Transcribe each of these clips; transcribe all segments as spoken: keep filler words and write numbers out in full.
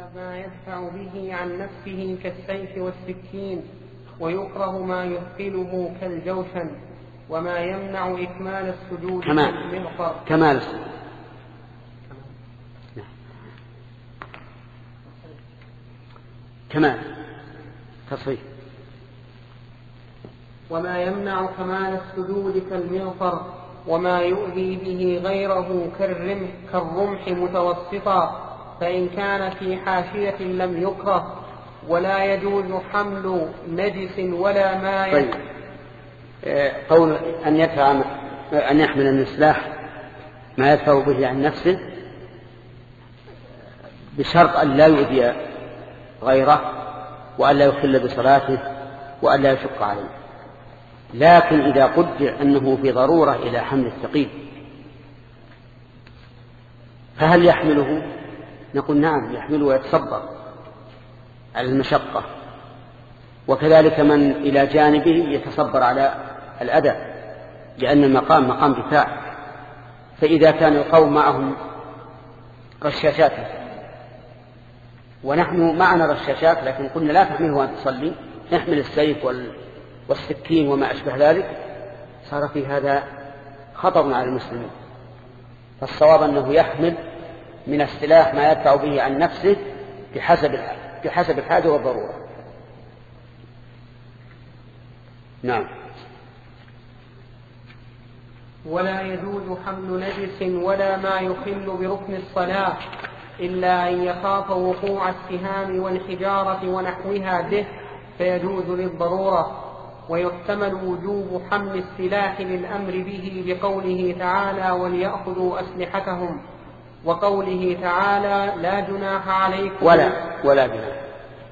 ما يدفع به عن نفسه كالسيف والسكين، ويكره ما يثقله كالجوشن، وما يمنع إكمال السجود كالمغفر. كمال السجود. كمال تصريح. وما يمنع كمال السجود كالمغفر، وما يؤذي به غيره كالرمح, كالرمح متوسطا، فإن كان في حاشية لم يكره. ولا يجوز حمل نجس ولا ماء. طيب. قول أن يدفع أن يحمل من السلاح ما يدفع به عن نفسه بشرط أن لا يؤذي غيره، وأن لا يخل بصلاته، وأن لا يشق عليه. لكن إذا قدر أنه في ضرورة إلى حمل الثقيل فهل يحمله؟ نقول نعم يحمله ويتصبر على المشقة، وكذلك من إلى جانبه يتصبر على الأذى، لأن المقام مقام دفاع. فإذا كان القوم معهم رشاشات ونحن معنا رشاشات لكن قلنا لا تحمله أن تصلي، نحمل السيف والسكين وما أشبه ذلك، صار في هذا خطر على المسلمين. فالصواب أنه يحمل من السلاح ما يدفع به عن نفسه بحسب بحسب الحاجة والضرورة. نعم. ولا يجوز حمل نجس ولا ما يخل بركن الصلاة إلا أن يخاف وقوع السهام والحجارة ونحوها به فيجوز للضرورة. ويحتمل وجوب حمل السلاح للأمر به بقوله تعالى وليأخذوا أسلحتهم، وقوله تعالى لا جناح عليكم ولا ولا جناح.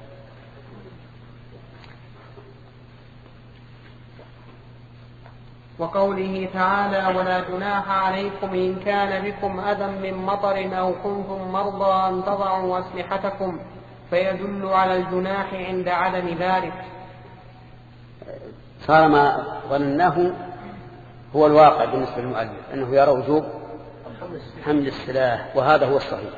وقوله تعالى ولا جناح عليكم إن كان بكم أذى من مطر أو كنتم مرضى أن تضعوا أسلحتكم، فيدل على الجناح عند عدم ذلك. صار ما ظنناه هو الواقع بالنسبة للمؤلف أنه يرى وجوب حمل السلاح، وهذا هو الصحيح.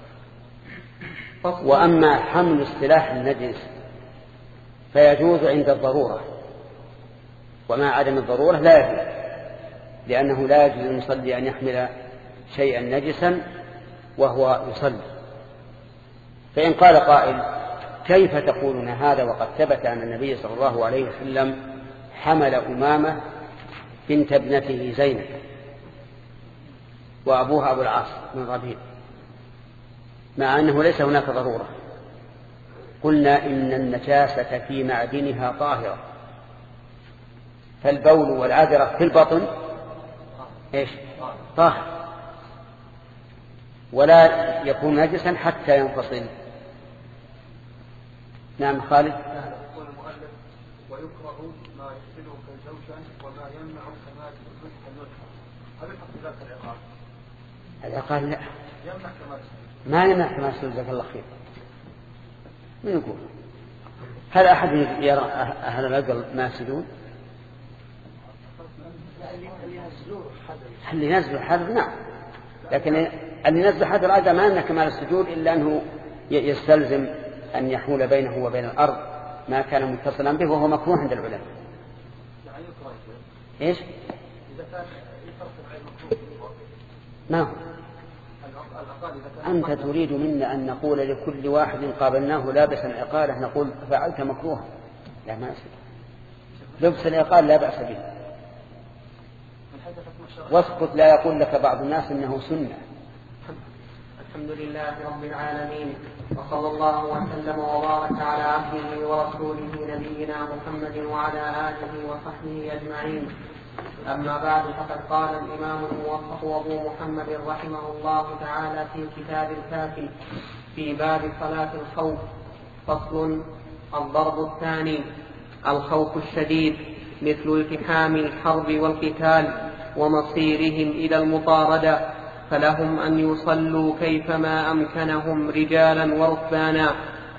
وأما حمل السلاح النجس فيجوز عند الضرورة، وما عدم الضرورة لا يجوز، لأنه لا يجوز للمصلي أن يحمل شيئا نجسا وهو يصلي. فإن قال قائل كيف تقولون هذا وقد ثبت أن النبي صلى الله عليه وسلم حمل أمامة بنت ابنته زينب وأبوها أبو العاص من ربيع مع أنه ليس هناك ضرورة؟ قلنا إن النجاسة في معدنها طاهرة، فالبول والعذرة في البطن إيش؟ طاهر، ولا يكون نجسا حتى ينفصل. نعم خالد. يقول المؤلف ويكره ما يحسنه كالجوشن وما يمنع كمال السجود كالمغفر. هل يحق ذلك العقاب؟ العقاب لا يمنع كمال السجود. ما يمنع كمال السجود. جزاك الله خير. من يقول هل أحد يرى أهل العقل ما يسجدون؟ اللي ينزل حذر نعم، لكن اللي ينزل حذر هذا ما يمنع كمال السجود إلا أنه يستلزم أن يحول بينه وبين الأرض ما كان متصلا به، وهو مكروه عند العلماء. إيش؟ نعم. أنت تريد منا أن نقول لكل واحد قابلناه لابسا عقاله نقول فعلت مكروها؟ لا، ما أسف. لبس العقال لا بأس به، واسكت لا يقول لك بعض الناس إنه سنة. الحمد لله رب العالمين، وصلى الله وسلم وبارك على عبده ورسوله نبينا محمد وعلى آله وصحبه أجمعين. أما بعد، فقد قال الإمام الموفق أبو محمد رحمه الله تعالى في كتاب الكافي في باب صلاة الخوف: فصل. الضرب الثاني: الخوف الشديد مثل التحام الحرب والقتال ومصيرهم إلى المطاردة، فلهم أن يصلوا كيفما أمكنهم رجالا وركبانا،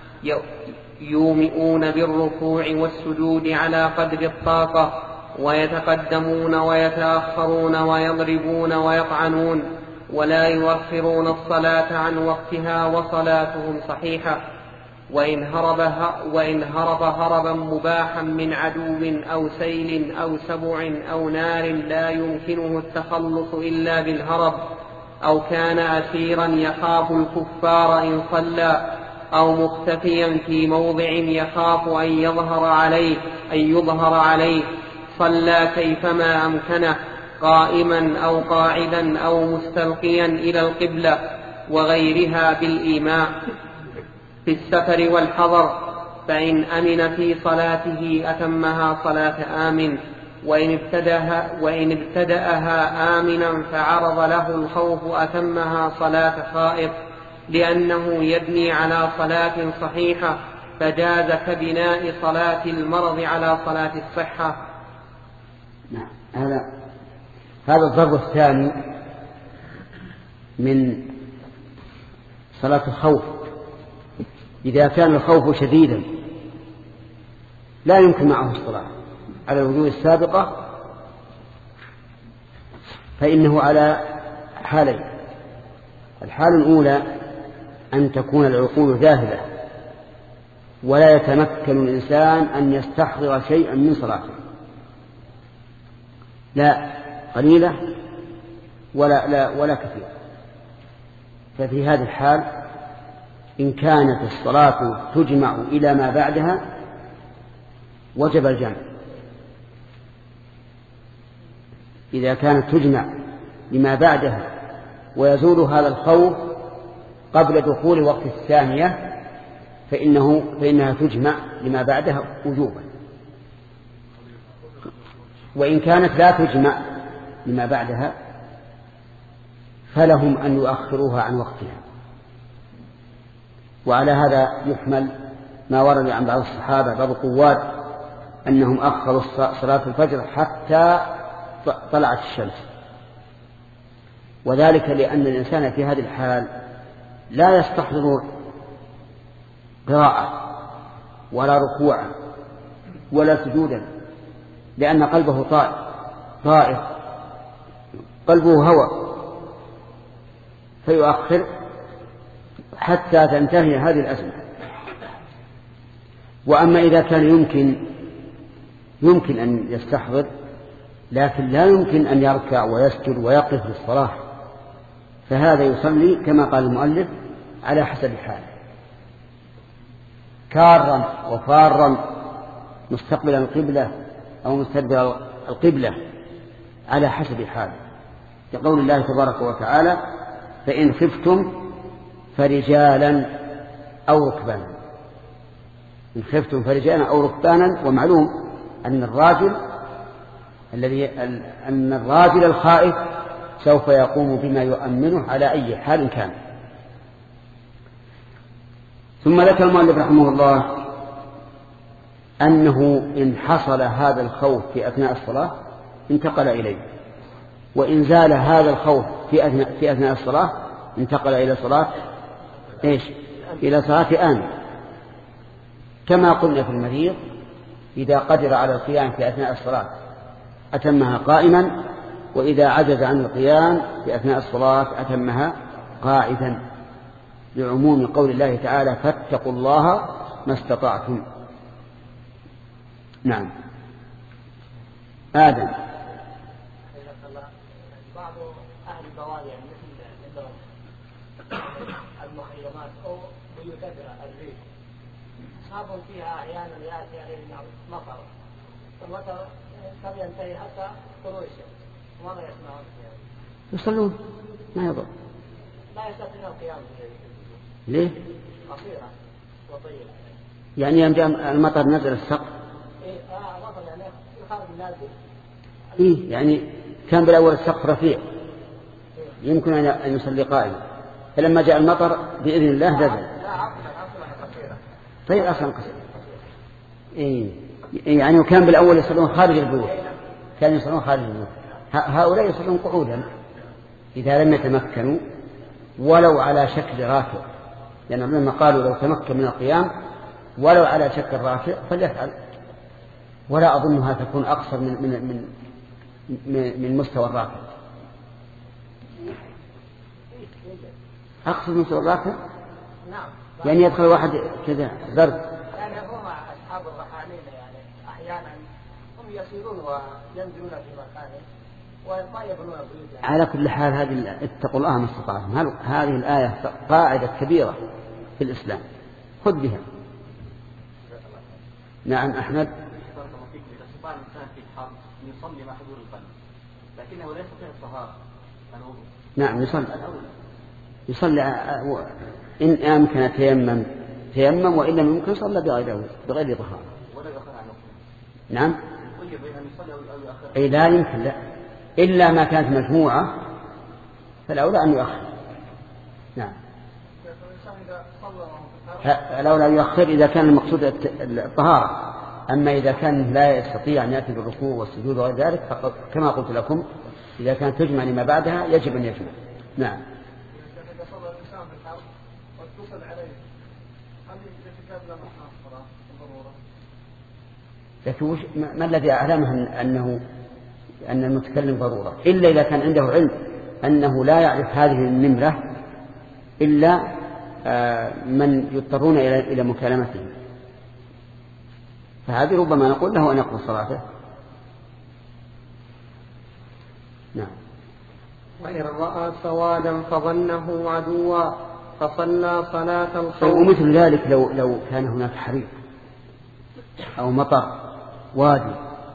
يومئون بالركوع والسجود على قدر الطاقة، ويتقدمون ويتأخرون ويضربون ويطعنون، ولا يؤخرون الصلاة عن وقتها وصلاتهم صحيحة. وإن هرب, وإن هرب هربا مباحا من عدو أو سيل أو سبع أو نار لا يمكنه التخلص إلا بالهرب، أو كان أسيرا يخاف الكفار إن صلى، أو مختفيا في موضع يخاف أن يظهر عليه, أن يظهر عليه صلى كيفما أمكنه، قائما أو قاعدا أو مستلقيا إلى القبلة وغيرها بالإيماء. في السفر والحضر، فإن أمن في صلاته أتمها صلاة آمن، وإن ابتدأها, وإن ابتدأها آمنا فعرض له الخوف أتمها صلاة خائف، لأنه يبني على صلاة صحيحة، فجاز كبناء صلاة المرض على صلاة الصحة. نعم. هذا هذا الضرب الثاني من صلاة الخوف. إذا كان الخوف شديدا لا يمكن معه الصلاة على الوجوه السابقة، فإنه على حالين: الحال الأولى أن تكون العقول ذاهبة ولا يتمكن الإنسان أن يستحضر شيئا من صلاته، لا قليلة ولا, لا ولا كثير. ففي هذه الحال إن كانت الصلاة تجمع إلى ما بعدها وجب الجمع. إذا كانت تجمع لما بعدها ويزول هذا الخوف قبل دخول وقت الثانية فإنه فإنها تجمع لما بعدها وجوبا. وإن كانت لا تجمع لما بعدها فلهم أن يؤخروها عن وقتها. وعلى هذا يحمل ما ورد عن بعض الصحابة بعض القواد أنهم أخروا صلاة الفجر حتى طلعت الشمس، وذلك لأن الإنسان في هذه الحال لا يستحضر قراءة ولا ركوعا ولا سجودا، لأن قلبه طائر طائر قلبه هوى، فيؤخر حتى تنتهي هذه الأزمة. وأما إذا كان يمكن يمكن أن يستحضر لكن لا يمكن أن يركع ويسجد ويقف للصلاة، فهذا يصلي كما قال المؤلف على حسب حاله، كارا وفارا مستقبلا القبلة أو مستدبر القبلة على حسب حاله، لقول الله تبارك وتعالى: فإن خفتم فرجالا أو ركبانا. إن خفتم فرجالا أو ركبانا. ومعلوم أن الراجل الذي أن الراجل الخائف سوف يقوم بما يؤمنه على أي حال كان. ثم ذكر المؤلف رحمه الله أنه إن حصل هذا الخوف في أثناء الصلاة انتقل إليه، وإن زال هذا الخوف في أثناء, في أثناء الصلاة انتقل إلى صلاة إيش؟ إلى صلاة آمن. كما قلنا في المريض إذا قدر على القيام في أثناء الصلاة أتمها قائما، وإذا عجز عن القيام في أثناء الصلاة أتمها قاعدا، لعموم قول الله تعالى: فاتقوا الله ما استطعتم. نعم. آدم. بعض أهل البوادي مثل المخيمات أو بيوت الريف أصحاب فيها أحيانا يأتي عليهم مطر، المطر قد ينتهي حتى طلوع الشمس، وماذا يصنعون؟ يصلون ما يضر، لا يستطيعون القيام. ليه؟ قصيرة وطيبة. يعني يوم جاء المطر نزل السقف. إيه آه المطر يعني يخرج نازل. إيه يعني كان بالأول السقف رفيع يمكن أن يصلي قائما، فلما جاء المطر بإذن الله نزل. لا عقلا عقلا قصيرة. طيب أصلا قصير. إيه يعني كان بالأول يصلون خارج البيوت، كانوا يصلون خارج البيوت. هؤلاء يصلون قعودا إذا لم يتمكنوا ولو على شكل راكع، لأن يعني لما قالوا لو تمكن من القيام ولو على شكل راكع فليفعل، ولا أظنها تكون أقصر من من من من مستوى الراكع. أقصد من سوء الراكب نعم. يعني يدخل واحد كذا برد. يعني هم أصحاب الرحالين يعني أحيانا هم يسيرون وينزلون في مكانه وما يبنون بيوت يعني. على كل حال هذه اتقوا الله ما استطعتم. هذه الآية قاعدة كبيرة في الإسلام خذ بها. نعم أحمد. إذا استطاع الإنسان في الحرب يصلي مع حضور القلب لكنه لا يستطيع الطهارة. نعم يصلي يصلي إن أمكن تيمم تيمم وإن لم يمكن صلى بغير بغير طهارة. ولا يؤخر عنه. نعم. طيب أن يصلي أو يؤخر. أي لا يمكن لا إلا ما كانت مجموعة فالأولى أن يؤخر. نعم. الأولى أن يؤخر إذا كان المقصود الطهارة. أما إذا كان لا يستطيع أن يأتي بالركوع والسجود وغير ذلك فقط كما قلت لكم إذا كانت تجمع لما بعدها يجب أن يجمع. نعم. إذا صلى الإنسان في الحرب واتصل عليه هل يتكاد له محنى الصلاة بالضرورة؟ لكن ما الذي أعلمه أنه أن المتكلم ضرورة إلا إذا كان عنده علم أنه لا يعرف هذه النمرة إلا من يضطرون إلى مكالمته فهذه ربما نقول له أن يقضي صلاته. نعم. وإن رأى سوادا فظنه عدوا فصلى صلاة الخوف. ومثل ذلك لو لو كان هناك حريق أو مطر وادي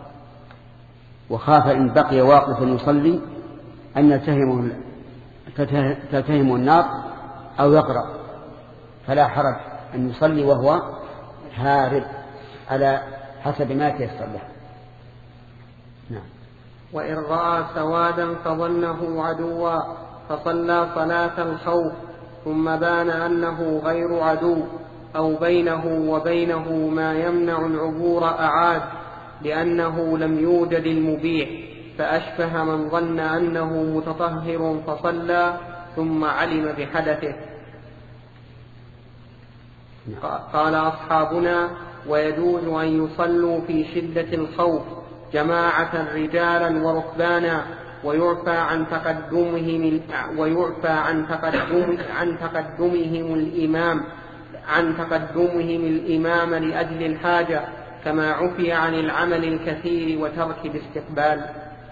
وخاف إن بقي واقفا يصلي أن يلتهمه تلتهمه النار أو يغرق فلا حرج أن يصلي وهو هارب على حسب ما تيسر له. نعم. وإن رأى سوادا فظنه عدوا فصلى صلاة الخوف ثم بان أنه غير عدو أو بينه وبينه ما يمنع العبور أعاد لأنه لم يوجد المبيح فأشبه من ظن أنه متطهر فصلى ثم علم بحدثه. قال أصحابنا ويجوز أن يصلوا في شدة الخوف جماعة رجالا وركبانا ويعفى عن تقدمهم ويعفى عن تقدم عن تقدمهم الإمام عن تقدمهم الإمام لأجل الحاجة كما عفي عن العمل الكثير وترك الاستقبال.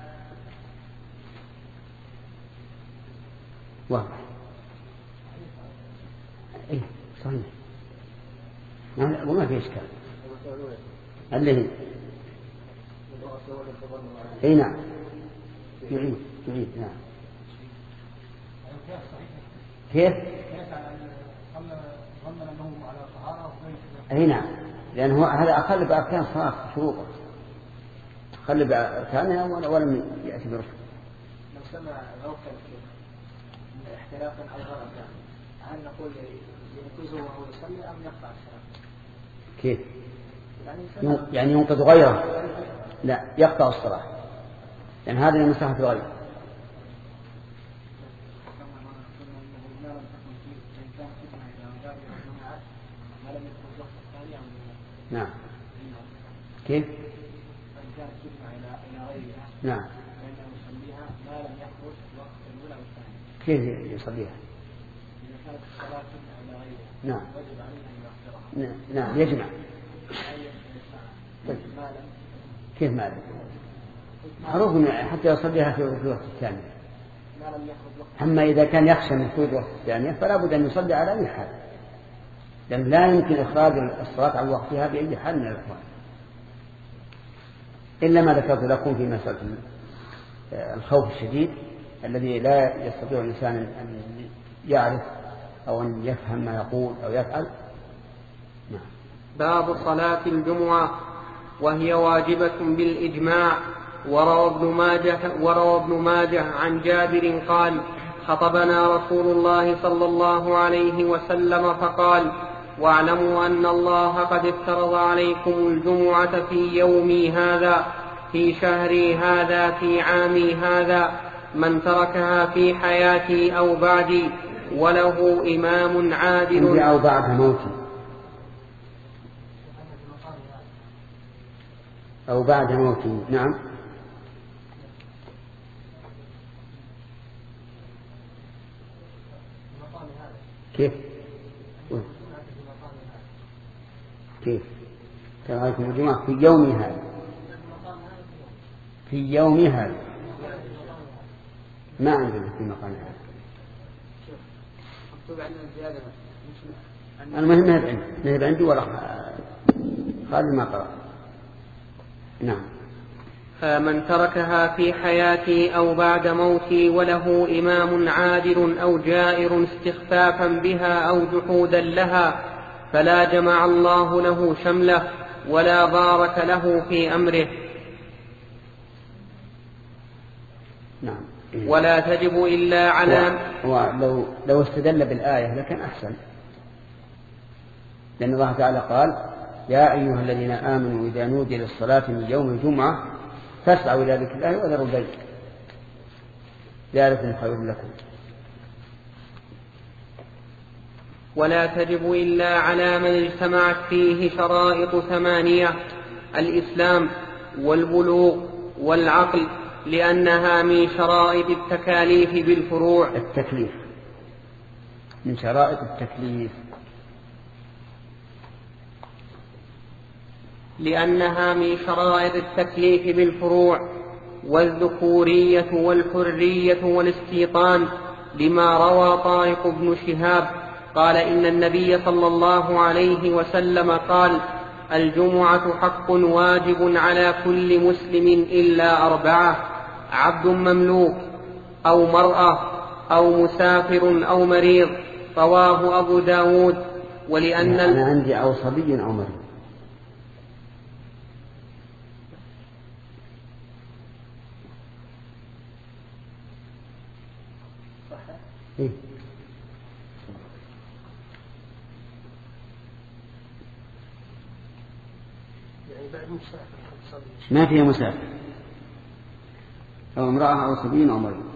واضح. إيه صحيح. وما في إشكال. اللي هي. إيه نعم. يعيد يعيد نعم. كيف؟ أي نعم. لأن هذا أقل بأركان الصلاة شروطه. أقل بأركانها ولم يأتي بركن. لو سمع غوثا احتراقا أو غرقا هل نقول ينقذه وهو يصلي أم يقطع الصلاة؟ كيف؟ يعني ينقذ غيره؟ لا يقطع الصلاة لأن هذه من مصلحة الغير. نعم. كيف؟ نعم. كيف يصليها؟ نعم. نعم يجمع. كيف ماذا؟ معروف حتى يصليها في الوقت الثاني. أما إذا كان يخشى من فوت الوقت الثاني فلا بد أن يصلي على أي حال لأن لا يمكن إخراج الصلاة عن وقتها بأي حال من الأحوال إلا ما ذكرت لكم في مسألة الخوف الشديد الذي لا يستطيع الإنسان أن يعرف أو أن يفهم ما يقول أو يفعل. نعم. باب صلاة الجمعة وهي واجبة بالإجماع. وروى ابن ماجه, وروى ابن ماجه عن جابر قال خطبنا رسول الله صلى الله عليه وسلم فقال واعلموا أن الله قد افترض عليكم الجمعة في يومي هذا في شهري هذا في عامي هذا من تركها في حياتي أو بعدي وله إمام عادل أو بعد موتي أو بعد موتي. نعم. كيف كيف تراكم الجمعة في يوم هذا في يوم هذا ما عندنا في مقام هذا. المهم نهب عندي نهب عندي ولا خالي ما قرأ. نعم. من تركها في حياتي أو بعد موتي وله إمام عادل أو جائر استخفافا بها أو جحودا لها فلا جمع الله له شمله ولا بارك له في أمره. نعم. ولا تجب إلا على ولو لو استدل بالآية لكن أحسن، لأن الله تعالى قال يا أيها الذين آمنوا إذا نودي للصلاة من يوم الجمعة فاسعوا إلى ذكر الله وذروا البيع ذلك خير لكم. ولا تجب إلا على من اجتمعت فيه شرائط ثمانية: الإسلام والبلوغ والعقل، لأنها من شرائط التكاليف بالفروع. التكليف من شرائط التكليف لأنها من شرائط التكليف بالفروع. والذكورية والحرية والاستيطان، لما روى طارق بن شهاب قال إن النبي صلى الله عليه وسلم قال الجمعة حق واجب على كل مسلم إلا أربعة: عبد مملوك أو مرأة أو مسافر أو مريض. رواه أبو داود. ولأن أنا عندي أو صبي أو مريض. إيه؟ ما فيها مسافر أو امرأة أو صبي أو مريض.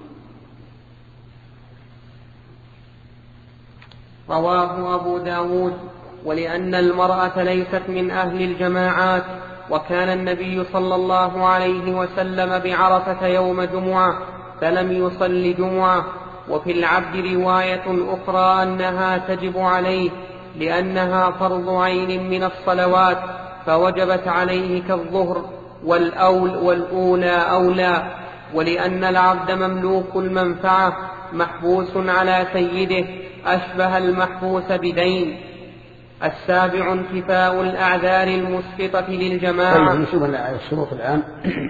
رواه أبو داود. ولأن المرأة ليست من أهل الجماعات، وكان النبي صلى الله عليه وسلم بعرفة يوم جمعة فلم يصل جمعة. وفي العبد رواية أخرى أنها تجب عليه لأنها فرض عين من الصلوات فوجبت عليه كالظهر والأول والأولى أولى. ولأن العبد مملوك المنفعة محبوس على سيده أشبه المحبوس بدين. السابع انتفاء الأعذار المسقطة للجماعة. طيب نشوف الشروط الآن.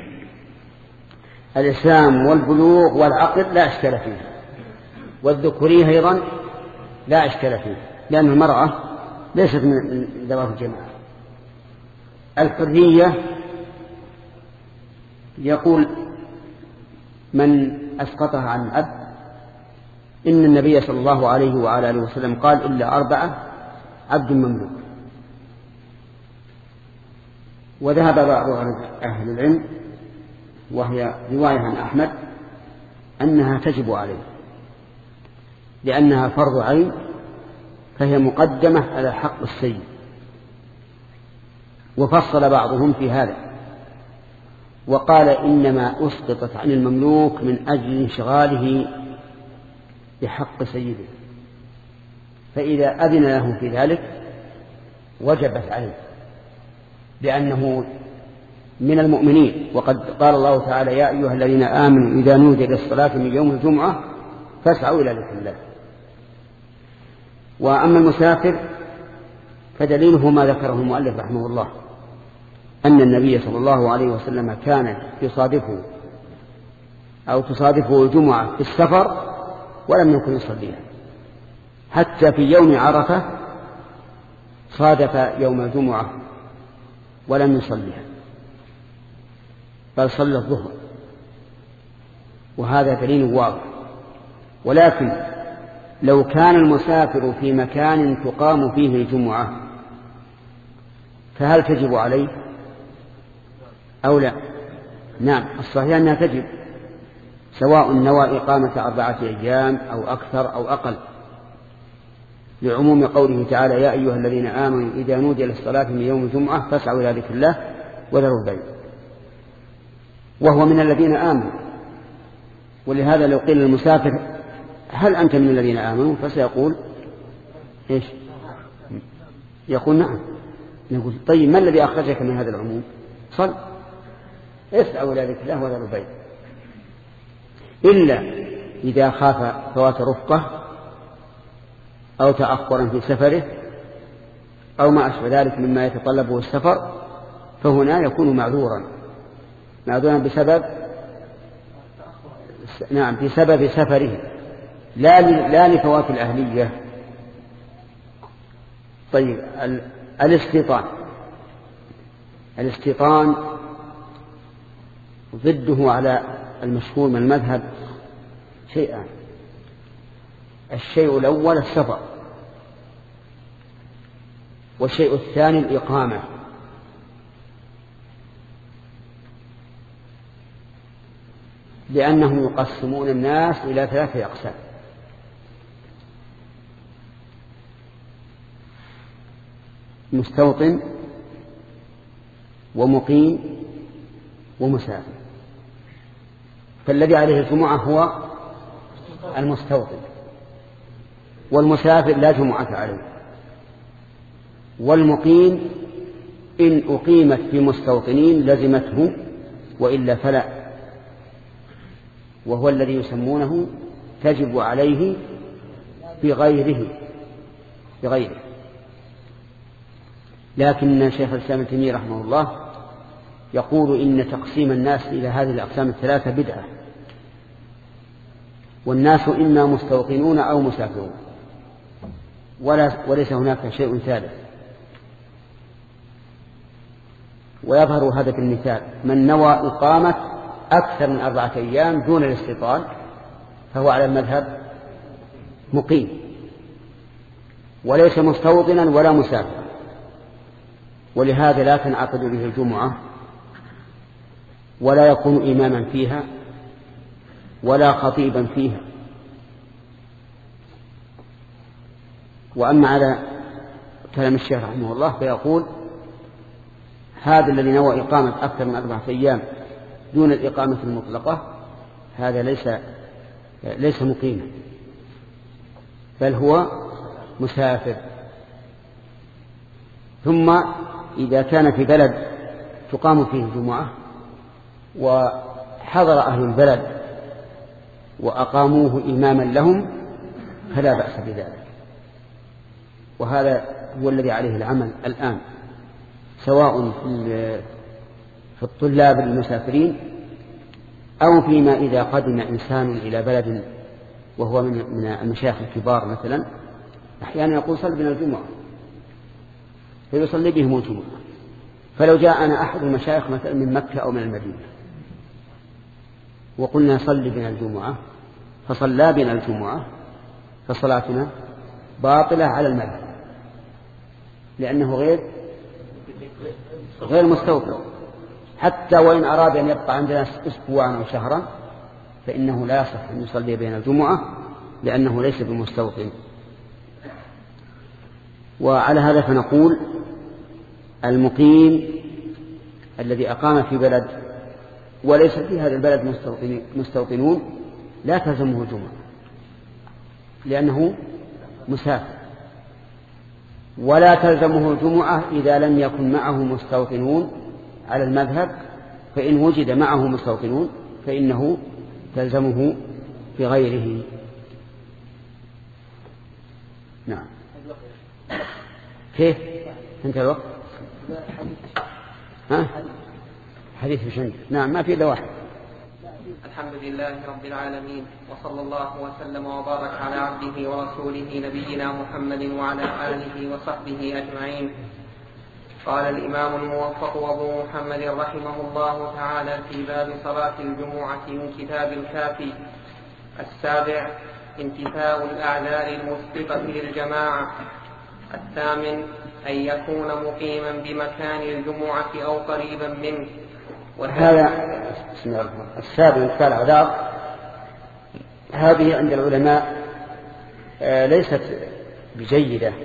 الإسلام والبلوغ والعقل لا إشكال فيه، والذكورية أيضا لا إشكال فيه لأن المرأة ليست من ذوات الجماعة. الحرية يقول من أسقطها عن العبد إن النبي صلى الله عليه وعلى آله وسلم قال إلا أربعة: عبد مملوك. وذهب بعض أهل العلم وهي رواية عن أحمد أنها تجب عليه لأنها فرض عين فهي مقدمة على حق السيد. وفصل بعضهم في هذا وقال إنما أسقطت عن المملوك من أجل انشغاله بحق سيده، فإذا أذن له في ذلك وجبت عليه لأنه من المؤمنين. وقد قال الله تعالى يا أيها الذين آمنوا إذا نودي للصلاة من يوم الجمعة فاسعوا إلى ذكر الله. وأما المسافر فدليله ما ذكره المؤلف رحمه الله أن النبي صلى الله عليه وسلم كان يصادفه أو تصادفه الجمعة في السفر ولم يكن يصليها، حتى في يوم عرفة صادف يوم الجمعة ولم يصليها بل صلى الظهر، وهذا دليل واضح. ولكن لو كان المسافر في مكان تقام فيه الجمعة فهل تجب عليه أو لا؟ نعم، الصحيح أنها تجب سواء نوى إقامة أربعة أيام أو أكثر أو أقل، لعموم قوله تعالى يا أيها الذين آمنوا إذا نودي للصلاة من يوم الجمعة فاسعوا إلى ذكر الله وذروا البيع، وهو من الذين آمنوا. ولهذا لو قيل للمسافر هل أنت من الذين آمنوا فسيقول إيش؟ يقول نعم. نقول طيب ما الذي أخرجك من هذا العموم؟ صل اسعوا إلى ذكر الله ولا ربيع، إلا إذا خاف فوات رفقة أو تأخرا في سفره أو ما أشبه ذلك مما يتطلبه السفر، فهنا يكون معذورا معذورا بسبب نعم بسبب سفره لا لا لفوات الأهلية. طيب الاستيطان الاستيطان ضده على المشهور من المذهب شيئان. الشيء الأول السفر، والشيء الثاني الإقامة. لأنهم يقسمون الناس إلى ثلاثة أقسام: مستوطن ومقيم ومسافر. فالذي عليه الجمعة هو المستوطن، والمسافر لا جمعة عليه، والمقيم إن أقيمت في مستوطنين لزمته وإلا فلا، وهو الذي يسمونه تجب عليه بغيره بغيره. لكن شيخ الإسلام ابن تيمية رحمه الله يقول إن تقسيم الناس إلى هذه الأقسام الثلاثة بدعة، والناس إما مستوطنون أو مسافرون، ولا وليس هناك شيء ثالث. ويظهر هذا بالمثال: من نوى إقامة أكثر من أربعة أيام دون الاستيطان فهو على المذهب مقيم، وليس مستوطنا ولا مسافرا، ولهذا لا تنعقد به الجمعة ولا يكون إماما فيها ولا خطيبا فيها. وأما على كلام الشيخ رحمه الله فيقول: هذا الذي نوى إقامة أكثر من أربعة أيام دون الإقامة المطلقة هذا ليس ليس مقيما، بل هو مسافر. ثم إذا كان في بلد تقام فيه الجمعة وحضر أهل البلد وأقاموه إماما لهم فلا بأس بذلك. وهذا هو الذي عليه العمل الآن، سواء في الطلاب المسافرين أو فيما إذا قدم إنسان إلى بلد وهو من المشايخ الكبار مثلا، أحيانا يقول صل بنا الجمعة فيصلي بهم الجمعة. فلو جاءنا أحد المشايخ مثلا من مكة أو من المدينة وقلنا صل بنا الجمعة فصلى بنا الجمعة فصلاتنا باطلة على المذهب، لأنه غير غير مستوطن. حتى وإن أراد أن يبقى عندنا أسبوعا أو شهرا فإنه لا يصح أن يصلي بين الجمعة لأنه ليس بمستوطن. وعلى هذا فنقول: المقيم الذي أقام في بلد وليس في هذا البلد مستوطنون لا تلزمه الجمعة لأنه مسافر، ولا تلزمه الجمعة إذا لم يكن معه مستوطنون على المذهب، فإن وجد معه مستوطنون فإنه تلزمه بغيره. نعم. كيف انت الوقت؟ ها؟ حديث بشنج. نعم، ما في إلا واحد. الحمد لله رب العالمين، وصلى الله وسلم وبارك على عبده ورسوله نبينا محمد وعلى آله وصحبه أجمعين. قال الإمام الموفق أبو محمد رحمه الله تعالى في باب صلاة الجمعة من كتاب الكافي: السابع انتفاء الأعذار المسبقة للجماعة. الثامن أن يكون مقيما بمكان الجمعة أو قريبا منه. هذا بسم الله الرحمن الرحيم. السابع انتفاء الأعذار هذه عند العلماء ليست بجيدة،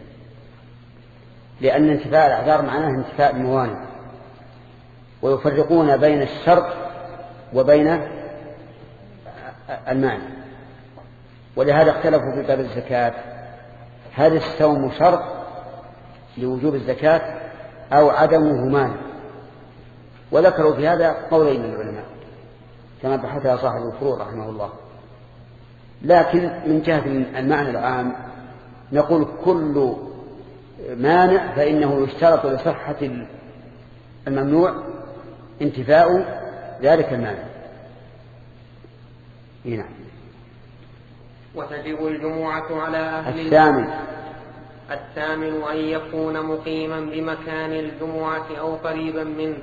لأن انتفاء الأعذار معناه انتفاء الموانع، ويفرقون بين الشرط وبين المانع. ولهذا اختلفوا في باب الزكاة، هل الصوم شرط لوجوب الزكاة أو عدمه مانع؟ وذكروا في هذا قولين من العلماء كما بحثها صاحب الفروع رحمه الله. لكن من جهة المعنى العام نقول كل مانع فإنه يشترط لصحة الممنوع انتفاء ذلك المانع. هنا وتجب الجمعة على أهل الثامن الثامن أن يكون مقيما بمكان الجمعة أو قريبا منه.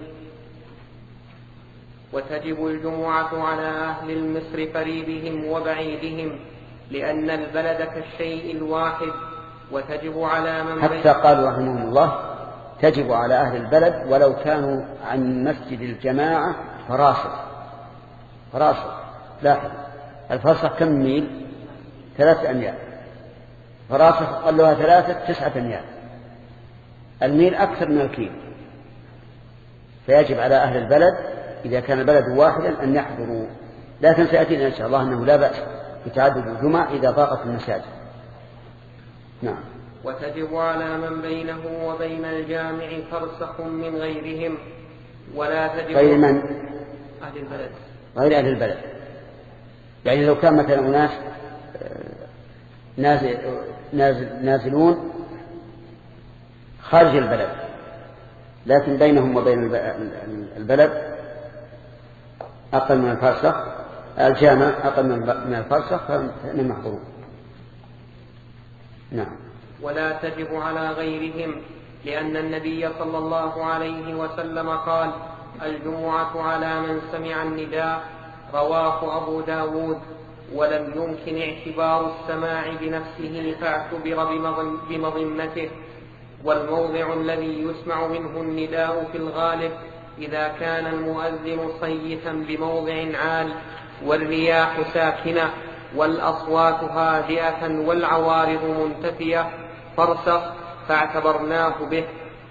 وتجب الجمعة على أهل المصر قريبهم وبعيدهم لأن البلد كالشيء الواحد. وتجب على من حتى قالوا رحمهم الله تجب على أهل البلد ولو كانوا عن مسجد الجماعة فراسخ. فراسخ لاحظ الفرسخ كم ميل؟ ثلاثة أميال. فراسخ قالوها ثلاثة تسعة أميال. الميل أكثر من الكيل. فيجب على أهل البلد إذا كان البلد واحدا أن يحضروا. لكن سيأتينا إن شاء الله أنه لا بأس بتعدد الجمع إذا ضاقت المساجد. نعم. وتجب على من بينه وبين الجامع فرسخ من غيرهم. ولا تجب غير من؟ أهل البلد. غير أهل البلد. يعني لو كان مثلا أناس نازل نازل نازلون خارج البلد لكن بينهم وبين البلد أقل من الفرسخ، الجامع أقل من الفرسخ فإنهم محظورون. نعم. ولا تجب على غيرهم لأن النبي صلى الله عليه وسلم قال الجمعة على من سمع النداء. رواه أبو داود. ولم يمكن اعتبار السماع بنفسه فاعتبر بمظنته. والموضع الذي يسمع منه النداء في الغالب إذا كان المؤذن صيتا بموضع عال والرياح ساكنة والأصوات هادئة والعوارض منتفية فرسخ فاعتبرناه به.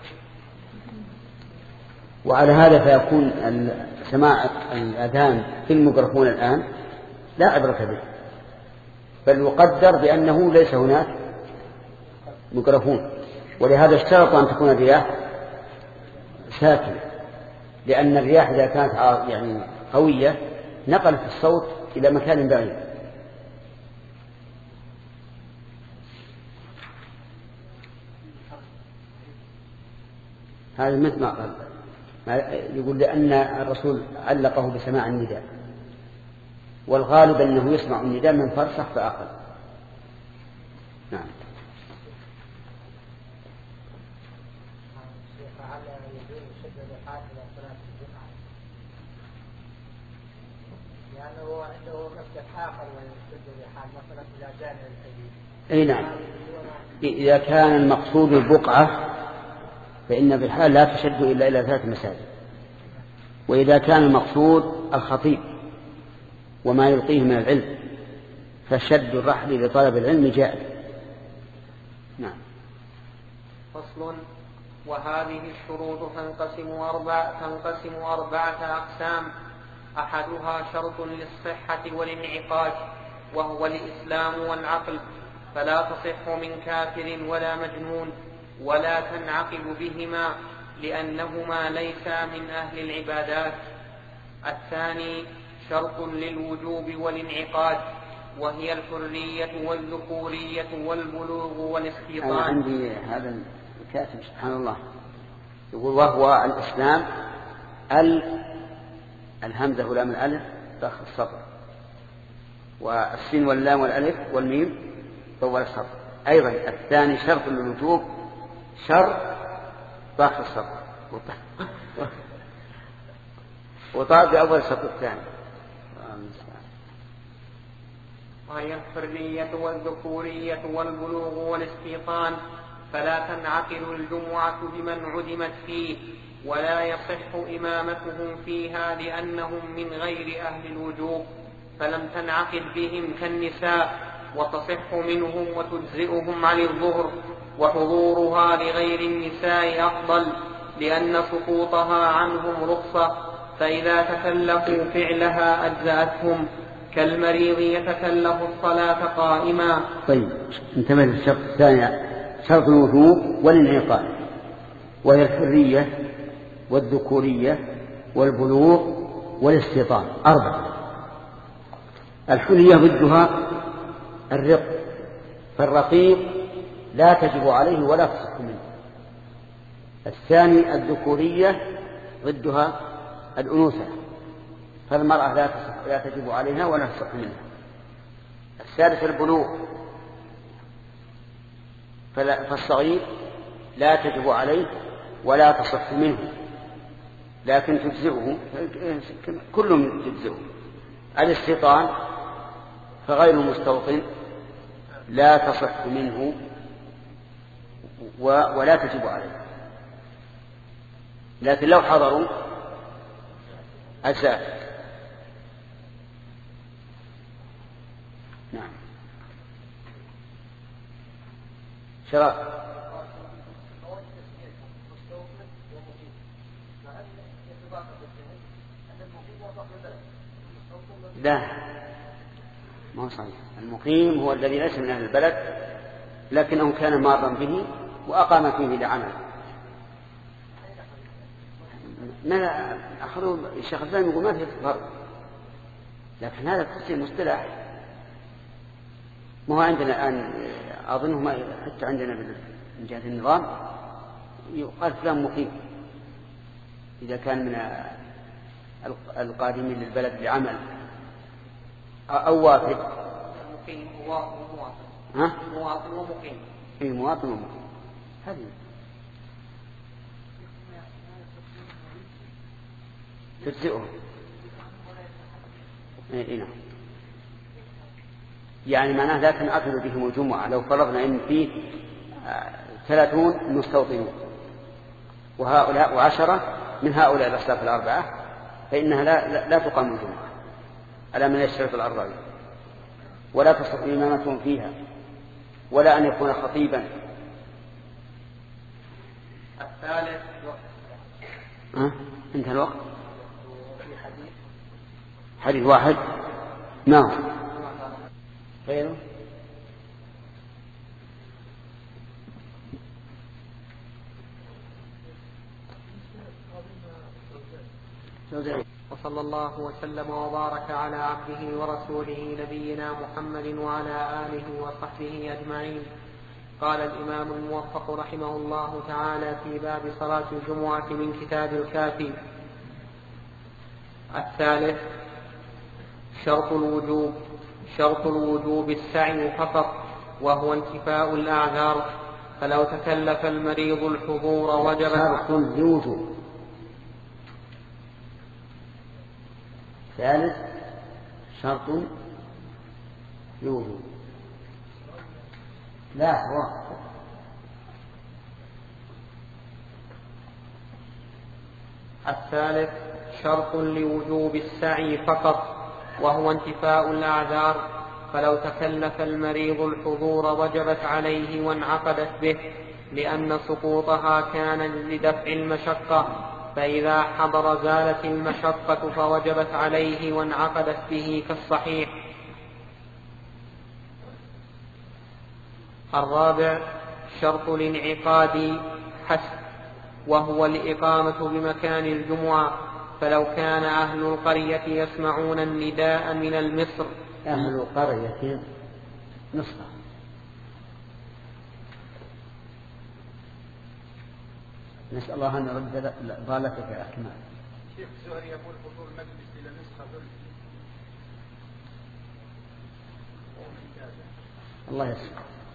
وعلى هذا فيكون سماع الأذان في الميكروفون الآن لا عبرة به، بل يقدر بأنه ليس هناك ميكروفون. ولهذا اشترط أن تكون الرياح ساكنة، لأن الرياح إذا كانت يعني قوية نقلت الصوت إلى مكان بعيد. هذا مثل ما قال يقول لأن الرسول علقه بسماع النداء، والغالب أنه يسمع النداء من فرسخ فأقل. نعم. أي نعم. إذا كان المقصود البقعة فإن في الحال لا تشد إلا إلى ثلاث مساجد. وإذا كان المقصود الخطيب وما يلقيه من العلم فشد الرحل لطلب العلم جائز. نعم. فصل. وهذه الشروط تنقسم أربع تنقسم أربعة أقسام. أحدها شرط للصحة والانعقاد وهو الإسلام والعقل، فلا تصح من كافر ولا مجنون ولا تنعقد بهما لأنهما ليسا من أهل العبادات. الثاني شرط للوجوب والانعقاد وهي الحرية والذكورية والبلوغ والاستيطان. أنا عندي هذا الكاتب سبحان الله يقول وهو الإسلام ال الهمزة ولام الألف داخل السطر، والسين واللام والألف والميم طول السطر. أيضا الثاني شرط للوجوب شرط داخل السطر وطاب بأول السطر الثاني. وهي الحرية والذكورية والبلوغ والاستيطان، فلا تنعقد الجمعة بمن عدمت فيه ولا يصح إمامتهم فيها لأنهم من غير أهل الوجوب، فلم تنعقد بهم كالنساء وتصح منهم وتجزئهم عن الظهر، وحضورها لغير النساء أفضل لأن سقوطها عنهم رخصة، فإذا تكلفوا فعلها أجزأتهم، كالمريض يتكلف الصلاة قائما. طيب انتبه للشرط الثاني، شرط الوجوب والانعقاد، وهي الحرية والذكورية والبلوغ والاستيطان، أربعة. الحرية ضدها الرق، فالرقيق لا تجب عليه ولا تصح منه. الثاني الذكورية ضدها الأنوثة، فالمرأة لا تصح لا تجب عليها ولا تصح منها. الثالث البلوغ، فالصغير لا تجب عليه ولا تصح منه لكن تجزئه، كلهم تجزئه. الاستيطان فغير المستوطن لا تصح منه ولا تجب عليه، لكن لو حضروا أجزاء. نعم. شراب لا ما هو صحيح. المقيم هو الذي ليس من أهل البلد لكنه كان مارا به وأقام فيه لعمل. ما أخذوا الشيخ الإسلام يقول ما في فرق، لكن هذا تفصيل مصطلح. ما هو عندنا الآن أظنه ما حتى عندنا من جهة النظام يقال فلان مقيم إذا كان من القادمين للبلد لعمل أو وافد. مقيم ومواطن. ها؟ مواطن ومقيم. إيه مواطن ومقيم. هذه تجزئه. إيه نعم. يعني معناه لا تنعقد بهم الجمعة لو فرضنا إن فيه ثلاثون مستوطنون وهؤلاء وعشرة من هؤلاء الأصناف الأربعة فإنها لا, لا, لا تقام الجمعة على من يشترط الأربعين، ولا تصح إمامتهم فيها ولا أن يكون خطيبا. الثالث ها انتهى الوقت. حديث واحد. نعم. غيره. وصلى الله وسلم وبارك على عبده ورسوله نبينا محمد وعلى آله وصحبه أجمعين. قال الإمام الموفق رحمه الله تعالى في باب صلاة الجمعة من كتاب الكافي. الثالث شرط الوجوب. شرط الوجوب السعي فقط وهو انتفاء الأعذار، فلو تكلف المريض الحضور وجب. شرط الوجوب. ثالث شرط الوجوب. لا هو الثالث شرط لوجوب السعي فقط وهو انتفاء الأعذار، فلو تكلف المريض الحضور وجبت عليه وانعقدت به، لأن سقوطها كان لدفع المشقة، فإذا حضر زالت المشقة فوجبت عليه وانعقدت به كالصحيح. الرابع شرط الانعقاد حسب، وهو الإقامة بمكان الجمعة، فلو كان أهل القرية يسمعون النداء من المصر. أهل القرية نصفة. نسأل الله أن يرد ضالتك يا أكمل. شيخ زهري يقول حضور المجلس إلى نسخة ظل. الله يسر.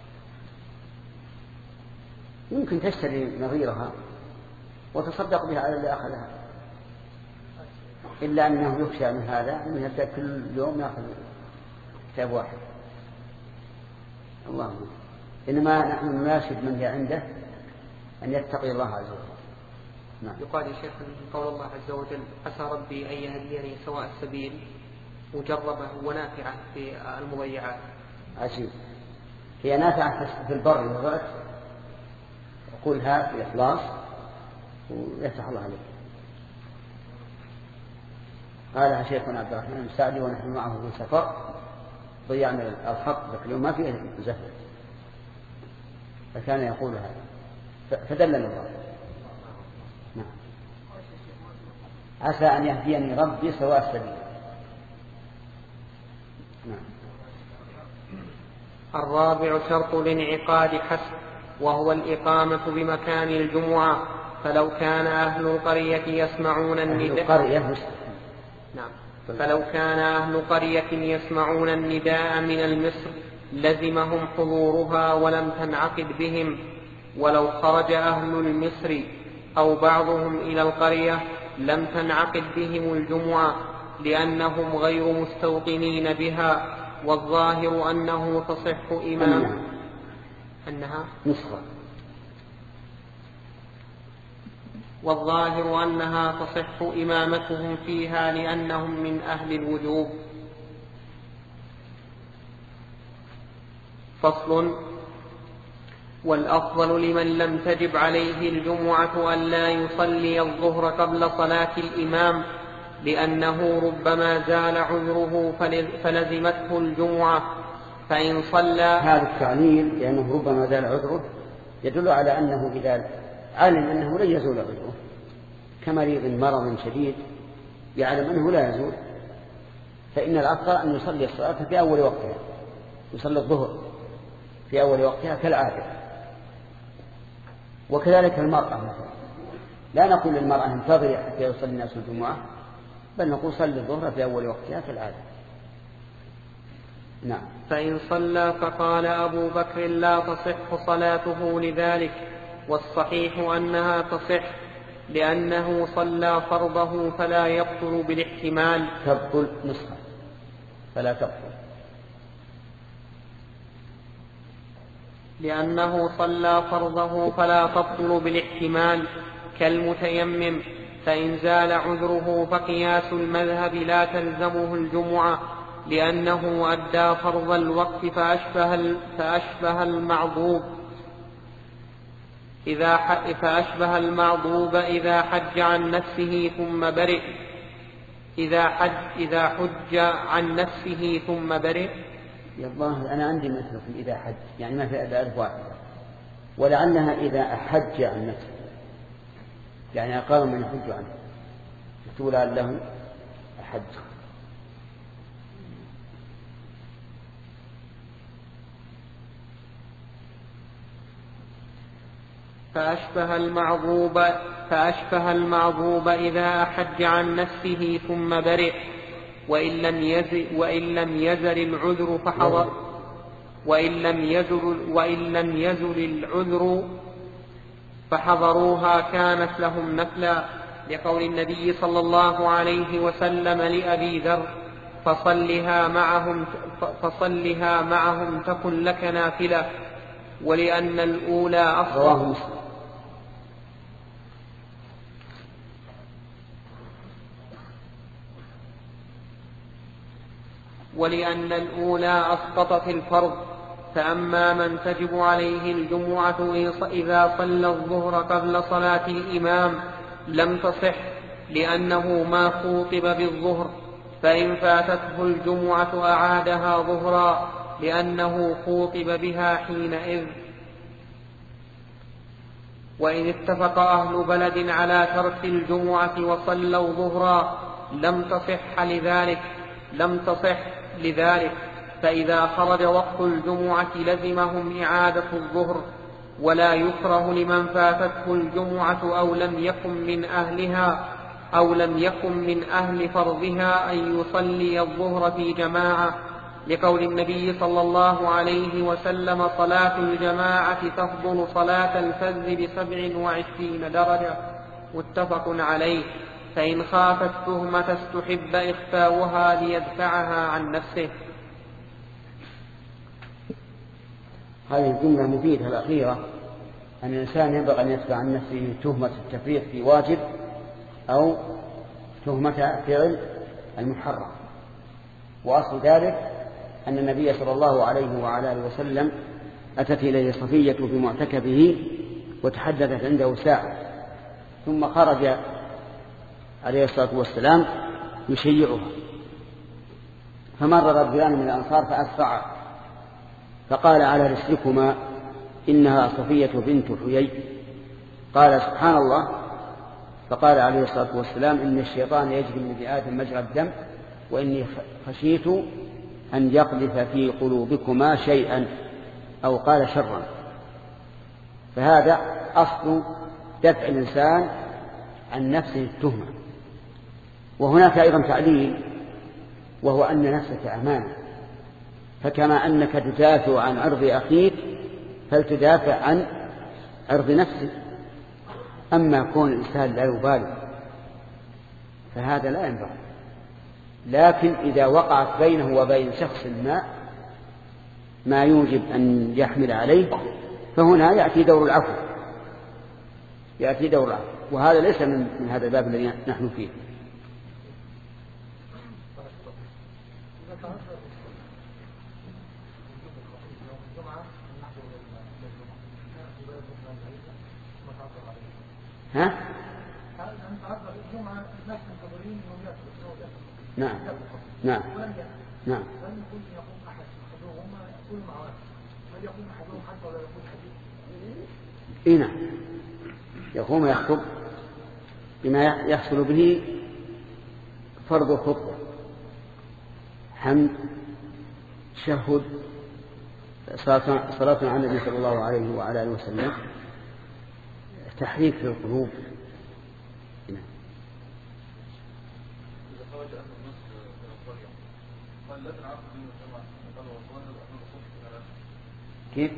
يمكن تشتري نظيرها وتصدق بها على اللي أخذها، إلا أنه يخشى من هذا أنه يبدأ كل يوم يأخذ كتاب واحد. الله إنما نحن نناشد من هي عنده أن يتقي الله عز وجل. نعم. يقال يا شيخ قول الله عز وجل عسى ربي أن يهديني سواء السبيل مجربة ونافعة في المضيعات. عجيب. هي نافعة في البر والغرس، وقولها بإخلاص ويفتح الله عليك. قالها شيخنا عبد الرحمن السعدي ونحن معه في سفر ضيعنا الخط ذاك اليوم ما فيه زفر، فكان يقول هذا فدلنا الله. نعم. عسى أن يهديني ربي سواء السبيل. نعم. الرابع شرط الانعقاد حسب، وهو الإقامة بمكان الجمعة، فلو كان أهل القرية يسمعون النداء نعم فلو كان أهل قرية يسمعون النداء من المصر لزمهم حضورها ولم تنعقد بهم، ولو خرج أهل المصر أو بعضهم إلى القرية لم تنعقد بهم الجمعة لأنهم غير مستوطنين بها، والظاهر أنه تصح إمام أنها نسخة والظاهر أنها تصح إمامتهم فيها لأنهم من أهل الوجوب. فصل. والأفضل لمن لم تجب عليه الجمعة أن لا يصلي الظهر قبل صلاة الإمام، لأنه ربما زال عذره فلزمته الجمعة، فإن صلى. هذا التعليل لأنه ربما زال عذره يدل على أنه إذا علم أنه لن يزول عذره كمريض مرض شديد يعلم أنه لا يزول، فإن الأفضل أن يصلي الصلاة في أول وقتها، يصلي الظهر في أول وقتها كالعادة. وكذلك المرأة مثلا، لا نقول للمرأة انتظري حتى يصلي الناس الجمعة، بل نقول صلي الظهر في أول وقتها كالعادة. نعم. فإن صلى فقال أبو بكر لا تصح صلاته لذلك، والصحيح أنها تصح لأنه صلى فرضه فلا يبطل بالاحتمال. تبطل نسخة فلا تبطل، لأنه صلى فرضه فلا تبطل بالاحتمال كالمتيمم، فإن زال عذره فقياس المذهب لا تلزمه الجمعة لأنه أدى فرض الوقت فأشبه, فأشبه المعضوب إذا فأشبه المعضوب إذا حج عن نفسه ثم برئ إذا حج إذا حج عن نفسه ثم برئ. يا الله أنا عندي مثل في إذا حج، يعني ما في ألف واحدة، ولعلها إذا أحج عن نفسه، يعني أقام من يحج عنه تقول له أحج. فأشبه المعضوب فأشبه المعضوب إذا أحج عن نفسه ثم برئ، وإن لم يزل وإن لم يزل العذر فحضر وإن لم يزل وإن لم يزل العذر فحضروها كانت لهم نفلا، لقول النبي صلى الله عليه وسلم لأبي ذر فصلها معهم فصلها معهم تكن لك نافلة، ولأن الأولى أفضل ولأن الأولى أسقطت الفرض، فأما من تجب عليه الجمعة إذا صلى الظهر قبل صلاة الإمام لم تصح لأنه ما خوطب بالظهر، فإن فاتته الجمعة أعادها ظهرا لأنه خوطب بها حينئذ. وإن اتفق أهل بلد على ترك الجمعة وصلوا ظهرا لم تصح لذلك لم تصح لذلك فإذا خرج وقت الجمعة لزمهم إعادة الظهر، ولا يكره لمن فاتته الجمعة أو لم يكن من أهلها أو لم يكن من أهل فرضها أن يصلي الظهر في جماعة، لقول النبي صلى الله عليه وسلم صلاة الجماعة تفضل صلاة الفذ بسبع وعشرين درجة، متفق عليه. فإن خافت تهمة استحب إخفاؤها ليدفعها عن نفسه. هذه الجملة مفيدة الأخيرة، أن الإنسان ينبغي أن يدفع عن نفسه تهمة التفريط في واجب أو تهمة فعل المحرم. وأصل ذلك أن النبي صلى الله عليه وعلى آله وسلم أتت إليه صفية في معتكفه وتحدثت عنده ساعة، ثم خرج عليه الصلاة والسلام يشيعها. فمر رجلان من الأنصار فأسرعا فقال على رسلكما إنها صفية بنت حيي. قال سبحان الله. فقال عليه الصلاة والسلام إن الشيطان يجري من ابن آدم مجرى الدم وإني خشيت أن يقذف في قلوبكما شيئا أو قال شرا. فهذا أصل دفع الإنسان عن نفسه التهمة. وهناك أيضا تعليل وهو أن نفسك أمانة، فكما أنك تدافع عن عرض أخيك فلتدافع عن عرض نفسك. أما كون الإنسان لا يبالي فهذا لا ينبغي. لكن إذا وقعت بينه وبين شخص ما ما يوجب أن يحمل عليه فهنا يأتي دور العفو يأتي دور العفو وهذا ليس من, من هذا الباب الذي نحن فيه. ها؟ نعم نعم نعم. إيه نعم. يقوم يخطب بما يحصل به فرض الخطبة، حمد، تشهد، صلاة على النبي صلى الله عليه وعلى آله وسلم، تحريك في القلوب. كيف؟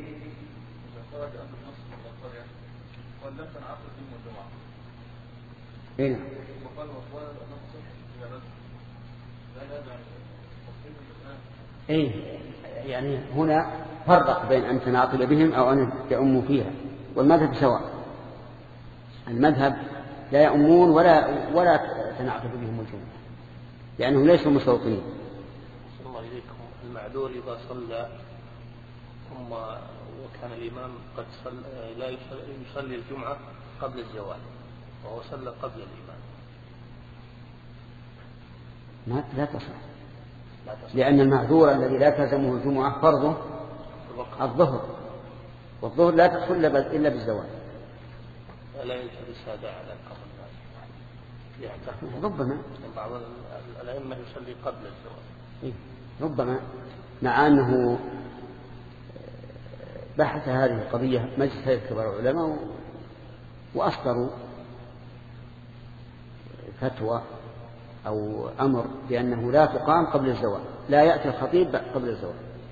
إيه؟ إيه يعني هنا فرق بين أن تناطل بهم أو أن يؤموا فيها، والمذهب سواء. المذهب لا يؤمون ولا ولا تناطل بهم الجمعة لأنهم ليسوا مستوطنين. الله إليكم. المعذور إذا صلى ثم وكان الإمام قد صلى لا يصلي الجمعة قبل الزوال وهو صلى قبل الإمام ما لا تصح، لأن المعذور الذي لا تلزمه الجمعة فرضه الظهر، والظهر لا تدخل إلا بالزوال. لا يلتبس هذا على القبر يعتقد ربما بعض الأئمة يصلي قبل الزوال. ربما مع أنه بحث هذه القضية مجلس كبار العلماء وأصدروا فتوى أو أمر بأنه لا تقام قبل الزوال، لا يأتي الخطيب قبل الزوال.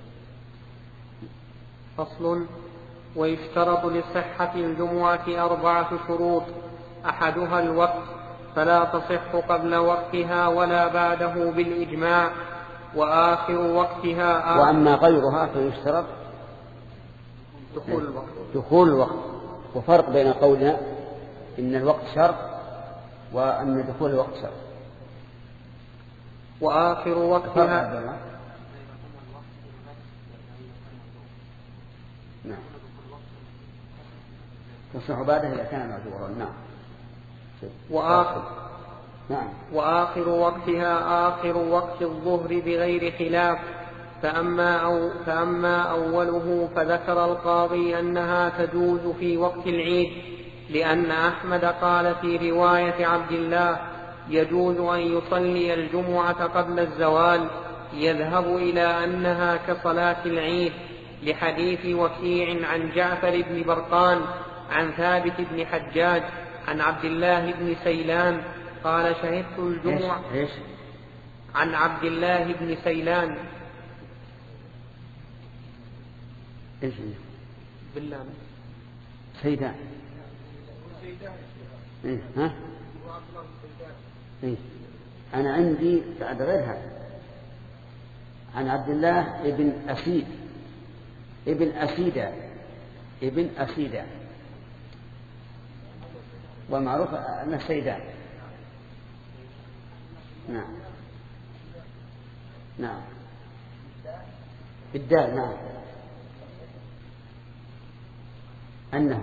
فصل. ويشترط لصحة الجمعة أربعة شروط، أحدها الوقت فلا تصح قبل وقتها ولا بعده بالإجماع، وآخر وقتها آخر. وأما غيرها فيشترط دخول الوقت. دخول الوقت. وفرق بين قولنا إن الوقت شرط وأن دخول الوقت شرط. وآخر وقتها نعم تصح بعده إذا كان معذورا. نعم. وآخر نعم. وآخر وقتها آخر وقت الظهر بغير خلاف. فأما, أو فأما أوله فذكر القاضي أنها تجوز في وقت العيد، لأن أحمد قال في رواية عبد الله يجوز أن يصلي الجمعة قبل الزوال، يذهب إلى أنها كصلاة العيد، لحديث وكيع عن جعفر بن برقان عن ثابت بن حجاج عن عبد الله بن سيلان قال شهدت الجمعة. إيش؟ عن عبد الله بن سيلان. إيش؟ بالله سيدان. إيه؟ ها؟ إيه؟ أنا عندي بعد غير هذا عن عبد الله ابن أسيد ابن أسيدا ابن أسيدا والمعروف أنه سيدان. نعم نعم بالدال. نعم أنه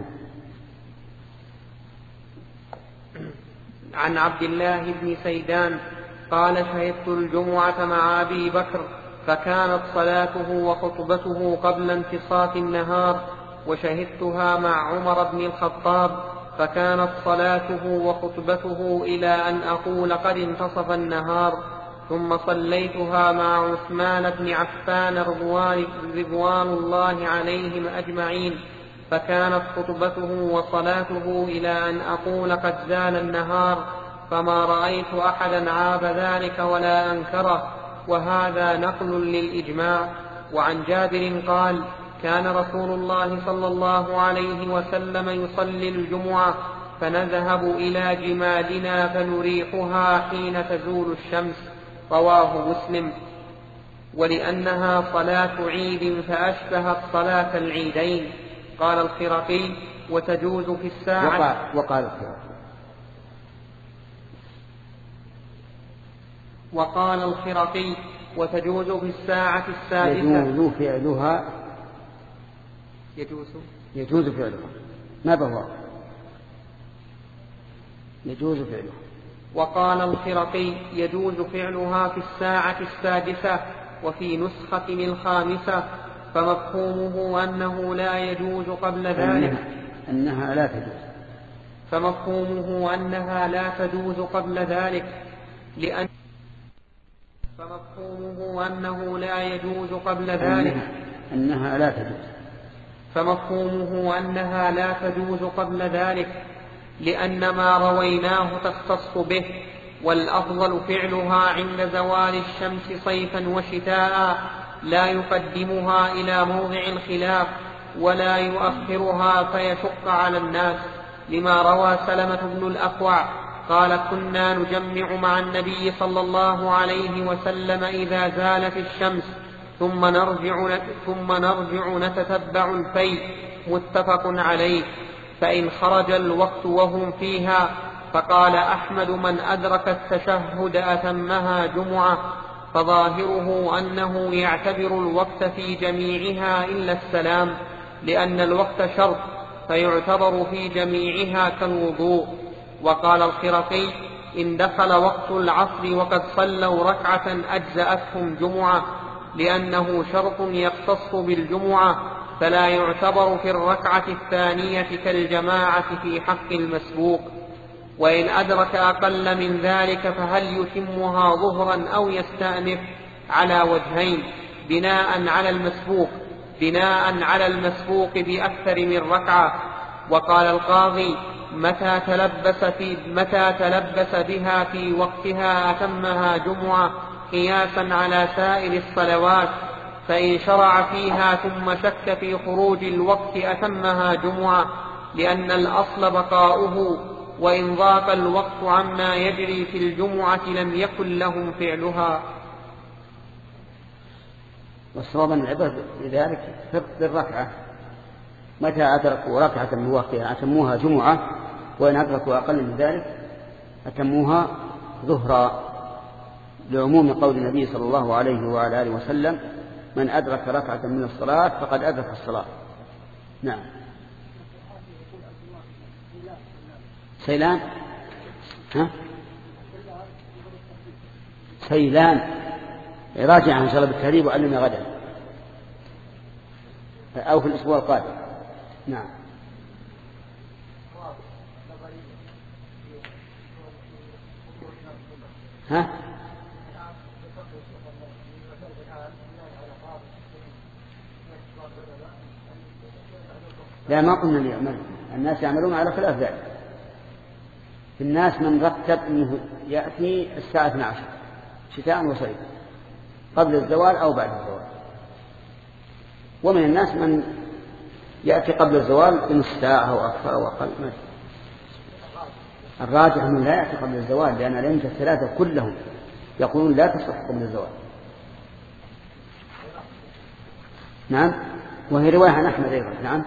عن عبد الله بن سيدان قال شهدت الجمعة مع أبي بكر فكانت صلاته وخطبته قبل انتصاف النهار، وشهدتها مع عمر بن الخطاب فكانت صلاته وخطبته إلى أن أقول قد انتصف النهار، ثم صليتها مع عثمان بن عفان رضوان, رضوان الله عليهم أجمعين فكانت خطبته وصلاته إلى أن أقول قد زال النهار، فما رأيت أحدا عاب ذلك ولا أنكره، وهذا نقل للإجماع. وعن جابر قال كان رسول الله صلى الله عليه وسلم يصلي الجمعة فنذهب إلى جمالنا فنريحها حين تزول الشمس، رواه مسلم. ولأنها صلاة عيد فأشبهت صلاة العيدين. قال الخرقي وتجوز في الساعة وقال, وقال الخرقي وقال الخرقي وتجوز في الساعة السادسة يجوز فعلها يجوز يجوز فعلها ما بهو يجوز فعلها. وقال الخرقي يجوز فعلها في الساعة السادسة وفي نسخة الخامسة، فمفهومه أنه لا يجوز قبل ذلك أنها لا تجوز فمفهومه أنها لا تجوز قبل ذلك لأن فمفهومه أنه لا يجوز قبل ذلك أنها لا تجوز فمفهومه أنها لا تجوز قبل ذلك لأن ما رويناه تختص به، والأفضل فعلها عند زوال الشمس صيفا وشتاء، لا يقدمها إلى موضع الخلاف ولا يؤخرها فيشق على الناس، لما روى سلمة بن الأكوع قال كنا نجمع مع النبي صلى الله عليه وسلم إذا زالت الشمس ثم نرجع, ثم نرجع نتتبع الفيء، متفق عليه. فإن خرج الوقت وهم فيها فقال أحمد من أدرك التشهد أتمها جمعة، فظاهره أنه يعتبر الوقت في جميعها إلا السلام، لأن الوقت شرط فيعتبر في جميعها كالوضوء. وقال الخرقي إن دخل وقت العصر وقد صلوا ركعة أجزأتهم جمعة، لأنه شرط يختص بالجمعة فلا يعتبر في الركعة الثانية كالجماعة في حق المسبوق. وإن أدرك أقل من ذلك فهل يتمها ظهرا أو يستأنف على وجهين بناء على المسبوق بناء على المسبوق بأكثر من ركعة. وقال القاضي متى تلبس, في متى تلبس بها في وقتها أتمها جمعة قياسا على سائر الصلوات، فإن شرع فيها ثم شك في خروج الوقت أتمها جمعة، لأن الأصل بقاؤه، وإن ضاق الوقت عما يجري في الجمعة لم يكن لهم فعلها. والصواب أن العبرة لذلك بالركعة، متى أدركوا ركعة من وقتها أتموها جمعة، وإن أدركوا أقل من ذلك أتموها ظهرا، لعموم قول النبي صلى الله عليه وعلى آله وسلم من أدرك ركعة من الصلاة فقد أدرك الصلاة. نعم. سيلان ها؟ سيلان راجع عن شرب التهريب وعلمنا غدا أو في الأسبوع القادم. نعم. ها؟ لا ما قلنا ليعمل، الناس يعملون على خلاف ذلك. في الناس من رتب أنه يأتي الساعة اثنتي عشرة شتاء وصيفا قبل الزوال أو بعد الزوال، ومن الناس من يأتي قبل الزوال بنصف ساعة أو أكثر أو أقل. الراجح أنه لا يأتي قبل الزوال، لأن الأئمة الثلاثة كلهم يقولون لا تصح قبل الزوال. نعم. وهي رواية عن أحمد أيضا. نعم.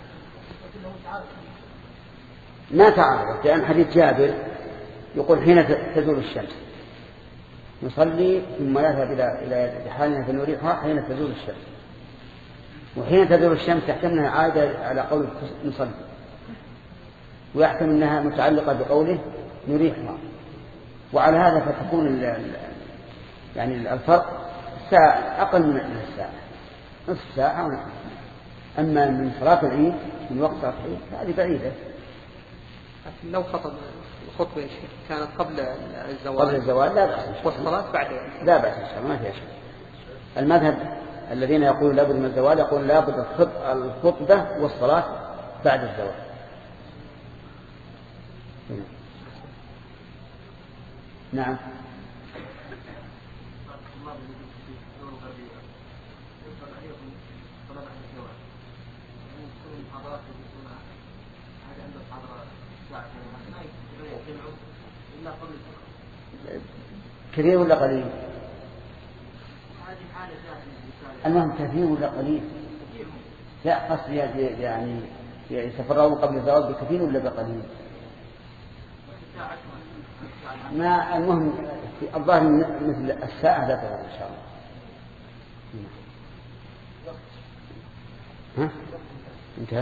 ما تعرض، لأن حديث جابر يقول حين تزول الشمس نصلي ثم نذهب إلى حالنا فنريحها حين تزول الشمس، وحين تزول الشمس يحتملها عادة على قول نصلي، ويحتمل أنها متعلقة بقوله نريحها، وعلى هذا فتكون يعني الفرق ساعة أقل من الساعة، نصف ساعة ونصف. أما من صلاة العيد من وقت صلاة العيد هذه بعيدة. لكن لو خطب الخطبة يا شيخ كانت قبل الزوال قبل الزوال لا بأس، والصلاة بعد لا بأس إن شاء الله ما فيها شيء. المذهب الذين يقولون لابد من الزوال يقول لابد الخطبة والصلاة بعد الزوال. نعم. كثير ولا قليل؟ المهم كثير ولا قليل؟ لا قصدي يعني يتفرغون قبل الزواج بكثير ولا بقليل؟ ما المهم الظاهر مثل الساعة لا تغير إن شاء الله. ها؟ انتهى؟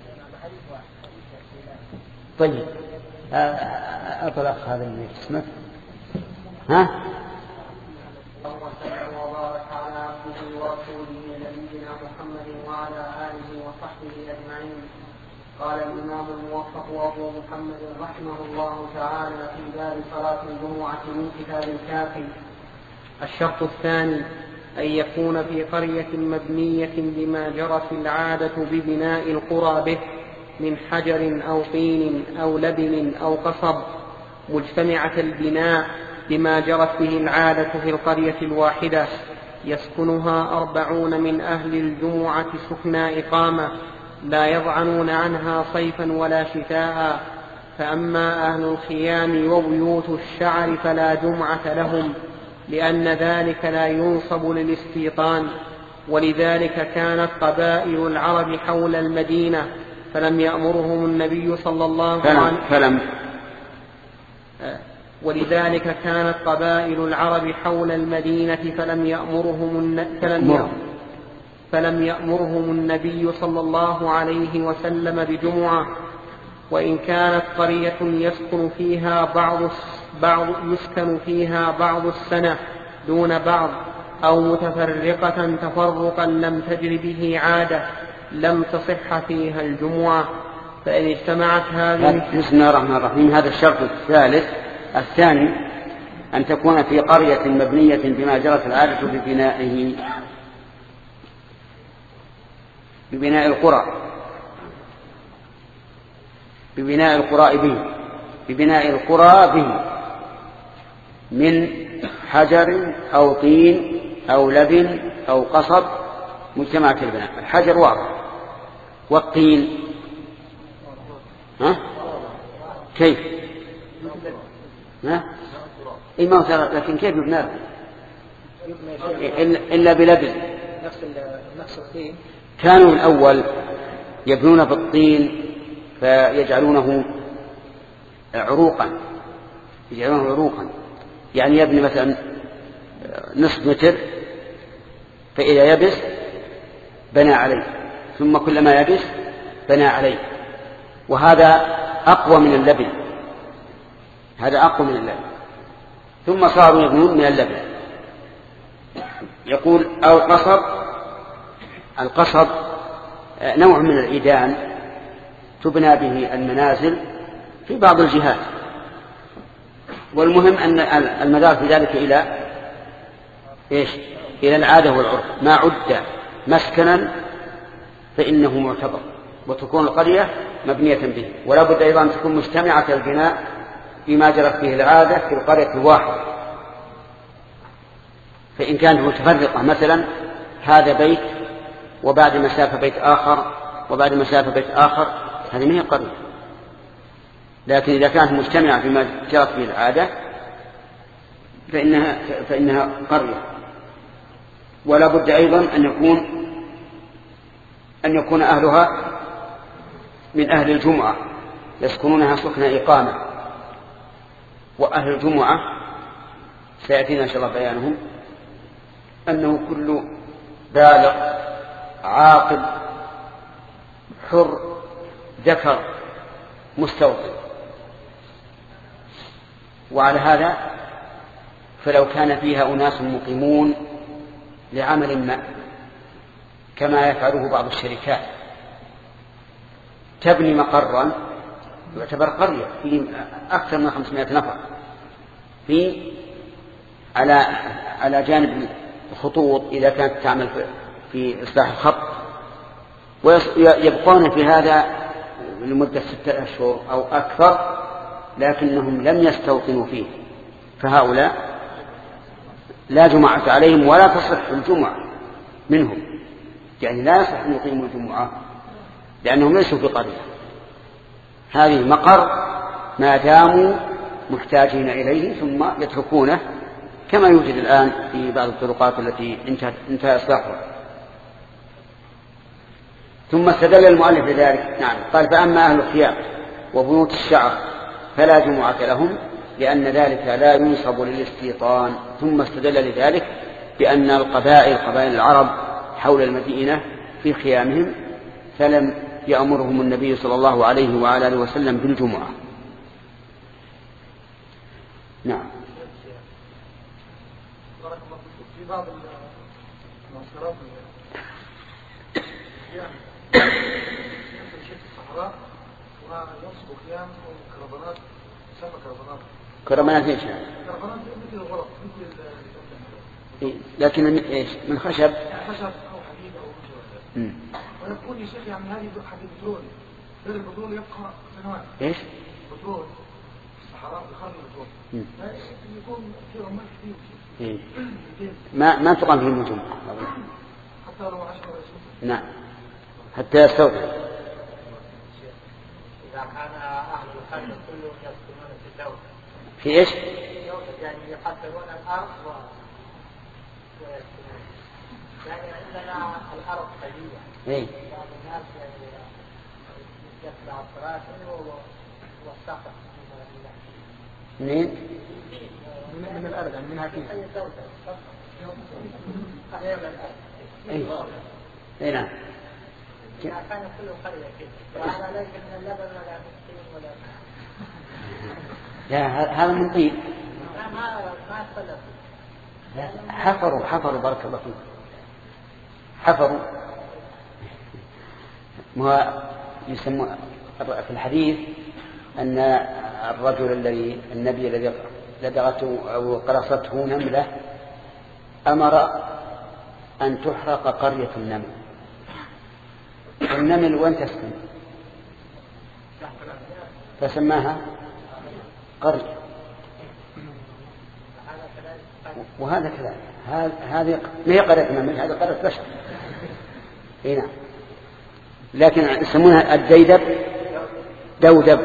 طيب أطلق هذا اللي اسمه ها؟ وبارك على عبده ورسوله نبينا محمد وعلى آله وصحبه أجمعين. قال الإمام الموفق أبو محمد رحمه الله تعالى في باب صلاة الجمعة من كتاب الكافي: الشرط الثاني أن يكون في قرية مبنية بما جرت العادة ببناء القرى به من حجر أو طين أو لبن أو قصب، مجتمعة البناء بما جرت به العادة في القرية الواحدة، يسكنها أربعون من أهل الجمعة سكنى إقامة، لا يضعنون عنها صيفا ولا شتاء. فأما أهل الخيام وبيوت الشعر فلا جمعة لهم، لأن ذلك لا ينصب للاستيطان. ولذلك كانت قبائل العرب حول المدينة فلم يأمرهم النبي صلى الله عليه وسلم فلم ولذلك كانت قبائل العرب حول المدينة فلم يأمرهم فلم فلم يأمرهم النبي صلى الله عليه وسلم بجمعة. وإن كانت قرية يسكن فيها بعض بعض يسكن فيها بعض السنة دون بعض، أو متفرقة تفرقا لم تجر به عادة، لم تصح فيها الجمعة. فإن اجتمعت هذه. بسم الله الرحمن الرحيم. هذا الشرط الثالث. الثاني أن تكون في قرية مبنية بما جرت العادة ببنائه ببناء القرى ببناء القرى به ببناء القرى به من حجر أو طين أو لبن أو قصب، مجتمعة البناء. الحجر واضح، والطين ها؟ كيف؟ ها؟ إيه ما هو، لكن كيف يبنى إلا بلبن؟ نفس الطين. كانوا الأول يبنون بالطين فيجعلونه عروقا يجعلونه عروقا يعني يبني مثلا نصف متر، فإذا يبس بنى عليه، ثم كلما يبس بنى عليه. وهذا أقوى من اللبن هذا أقوى من اللبن ثم صاروا يبنون من اللبن. يقول أو القصب. القصب نوع من العيدان تبنى به المنازل في بعض الجهات، والمهم أن المدار في ذلك إلى إيش؟ إلى العادة والعرف. ما عد مسكنا فإنه معتبر، وتكون القرية مبنية به. ولا بد أيضا أن تكون مجتمعة البناء بما جرت به العادة في القرية الواحدة. فإن كانت متفرقة مثلا هذا بيت وبعد مسافة بيت آخر وبعد مسافة بيت آخر، هذه ما هي قرية. لكن إذا كانت مجتمعة بما جرت به العادة فإنها, فإنها قرية. ولا بد أيضا أن يكون أن يكون أهلها من أهل الجمعة يسكنونها سكن إقامة. وأهل الجمعة سيأتينا إن شاء الله بيانهم أنه كل بالغ عاقل حر ذكر مستوطن. وعلى هذا فلو كان فيها أناس مقيمون لعمل ما كما يفعله بعض الشركات تبني مقرا يعتبر قرية في أكثر من خمسمائة نفر في على على جانب الخطوط إذا كانت تعمل في إصلاح الخط، ويبقون في هذا لمدة ستة أشهر أو أكثر لكنهم لم يستوطنوا فيه، فهؤلاء لا جمعة عليهم ولا تصح الجمعة منهم، يعني لا يصح أن يقيموا الجمعة لأنهم ليسوا في قرية. هذه مقر ما داموا محتاجين إليه ثم يتركونه كما يوجد الآن في بعض الطرقات التي انتهى إصلاحها. ثم استدل المؤلف لذلك، نعم قال فأما أهل الخيام وبيوت الشعر فلا جمعة لهم لأن ذلك لا ينصب للاستيطان. ثم استدل لذلك بأن القبائل قبائل العرب حول المدينة في خيامهم فلم يأمرهم النبي صلى الله عليه وعلى آله وسلم بالجمعة. نعم. في بعض المعسكرات في الصحراء وينصبوا خيام وكربانات تسمى كربانات. كربانات ايش يعني؟ كربانات مثل الغرف مثل لكن ايش؟ من خشب؟ خشب او حديد او شيء. ويقول يا شيخ يعني هذه حديد بترول، غير البترول يبقى سنوات. ايش؟ بترول في الصحراء بخرج البترول. يكون في رمال كثير. إيه. ما ما تقام فيه النجوم حتى لو عشرة. نعم حتى يستوطن. إذا كان أهل الخشب كلهم يسكنون في الدولة. في إيش؟ يعني يحضرون الأرض و ويسكنون. يعني عندنا الأرض قليلة. إيه. بعض الناس يعني يتبع الطراسم والصخر. منين؟ من الأرض يعني منها كيف؟ أي. أي نعم. كان كل قرية كذا. وهذا ليس من اللبن ولا مسكين ولا. لا هذا من طين. ما ما استلف. حفروا حفروا بارك الله فيك. حفروا. ما يسمى في الحديث أن الرجل الذي النبي الذي لدغته أو قرصته نملة أمر أن تحرق قرية النمل. النمل وين تسكن؟ فسماها قرية. وهذا كذلك هذه ما هي قرية النمل، هذه قرية بشر. هنا لكن يسمونها الديدب دودب.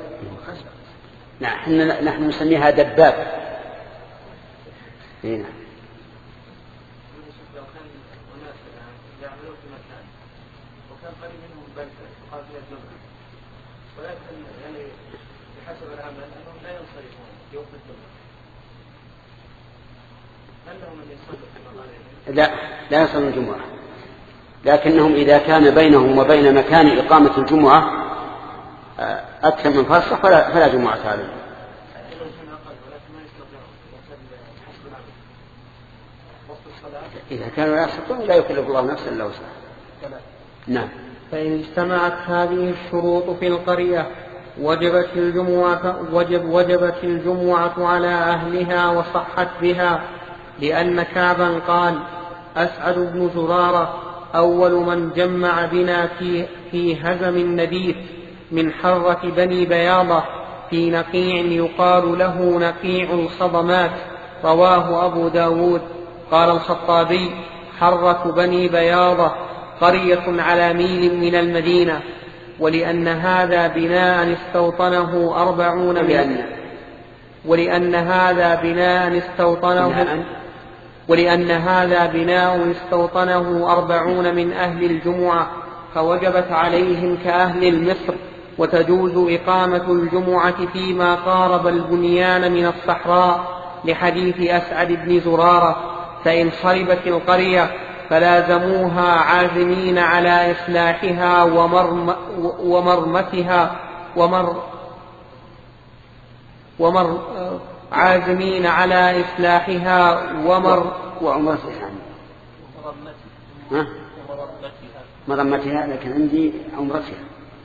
نحن نحن نسميها دباب. هنا ولكن يعني بحسب العمل أنهم لا ينصرفون يوم الجمعة. هل لهم أن يصلوا في مغاربهم؟ لا لا يصلون الجمعة، لكنهم إذا كان بينهم وبين مكان إقامة الجمعة أكثر من فرصة فلا, فلا جمعة عليهم. إذا كانوا لا يستطيعون لا يكلف الله نفسا إلا وسعها. نعم. فإن اجتمعت هذه الشروط في القرية وجبت الجمعة, وجب وجبت الجمعة على أهلها وصحت بها، لأن كعبا قال: أسعد بن زرارة أول من جمع بنا في, في هزم النديف من حرة بني بياضة في نقيع يقال له نقيع الخضمات. رواه أبو داود. قال الخطابي: حرة بني بياضة قرية على ميل من المدينة. ولأن هذا بناء استوطنه أربعون من ولأن هذا بناء استوطنه ولأن هذا بناء استوطنه أربعون من أهل الجمعة، فوجبت عليهم كأهل المصر، وتجوز إقامة الجمعة فيما قارب البنيان من الصحراء، لحديث أسعد بن زرارة: فإن خربت القرية فلازموها عازمين على إصلاحها ومرم ومرمتها ومر ومر عازمين على إصلاحها ومر وعمرتها ها؟ مرمتها، لكن عندي عمرتها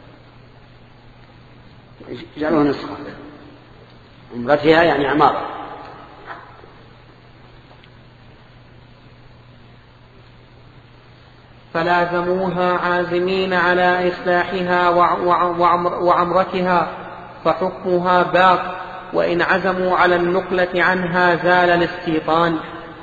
جعلوها نسخة. عمرتها يعني عمارة. فلازموها عازمين على إصلاحها وعمرتها، فحكمها باق، وإن عزموا على النقلة عنها زال الاستيطان.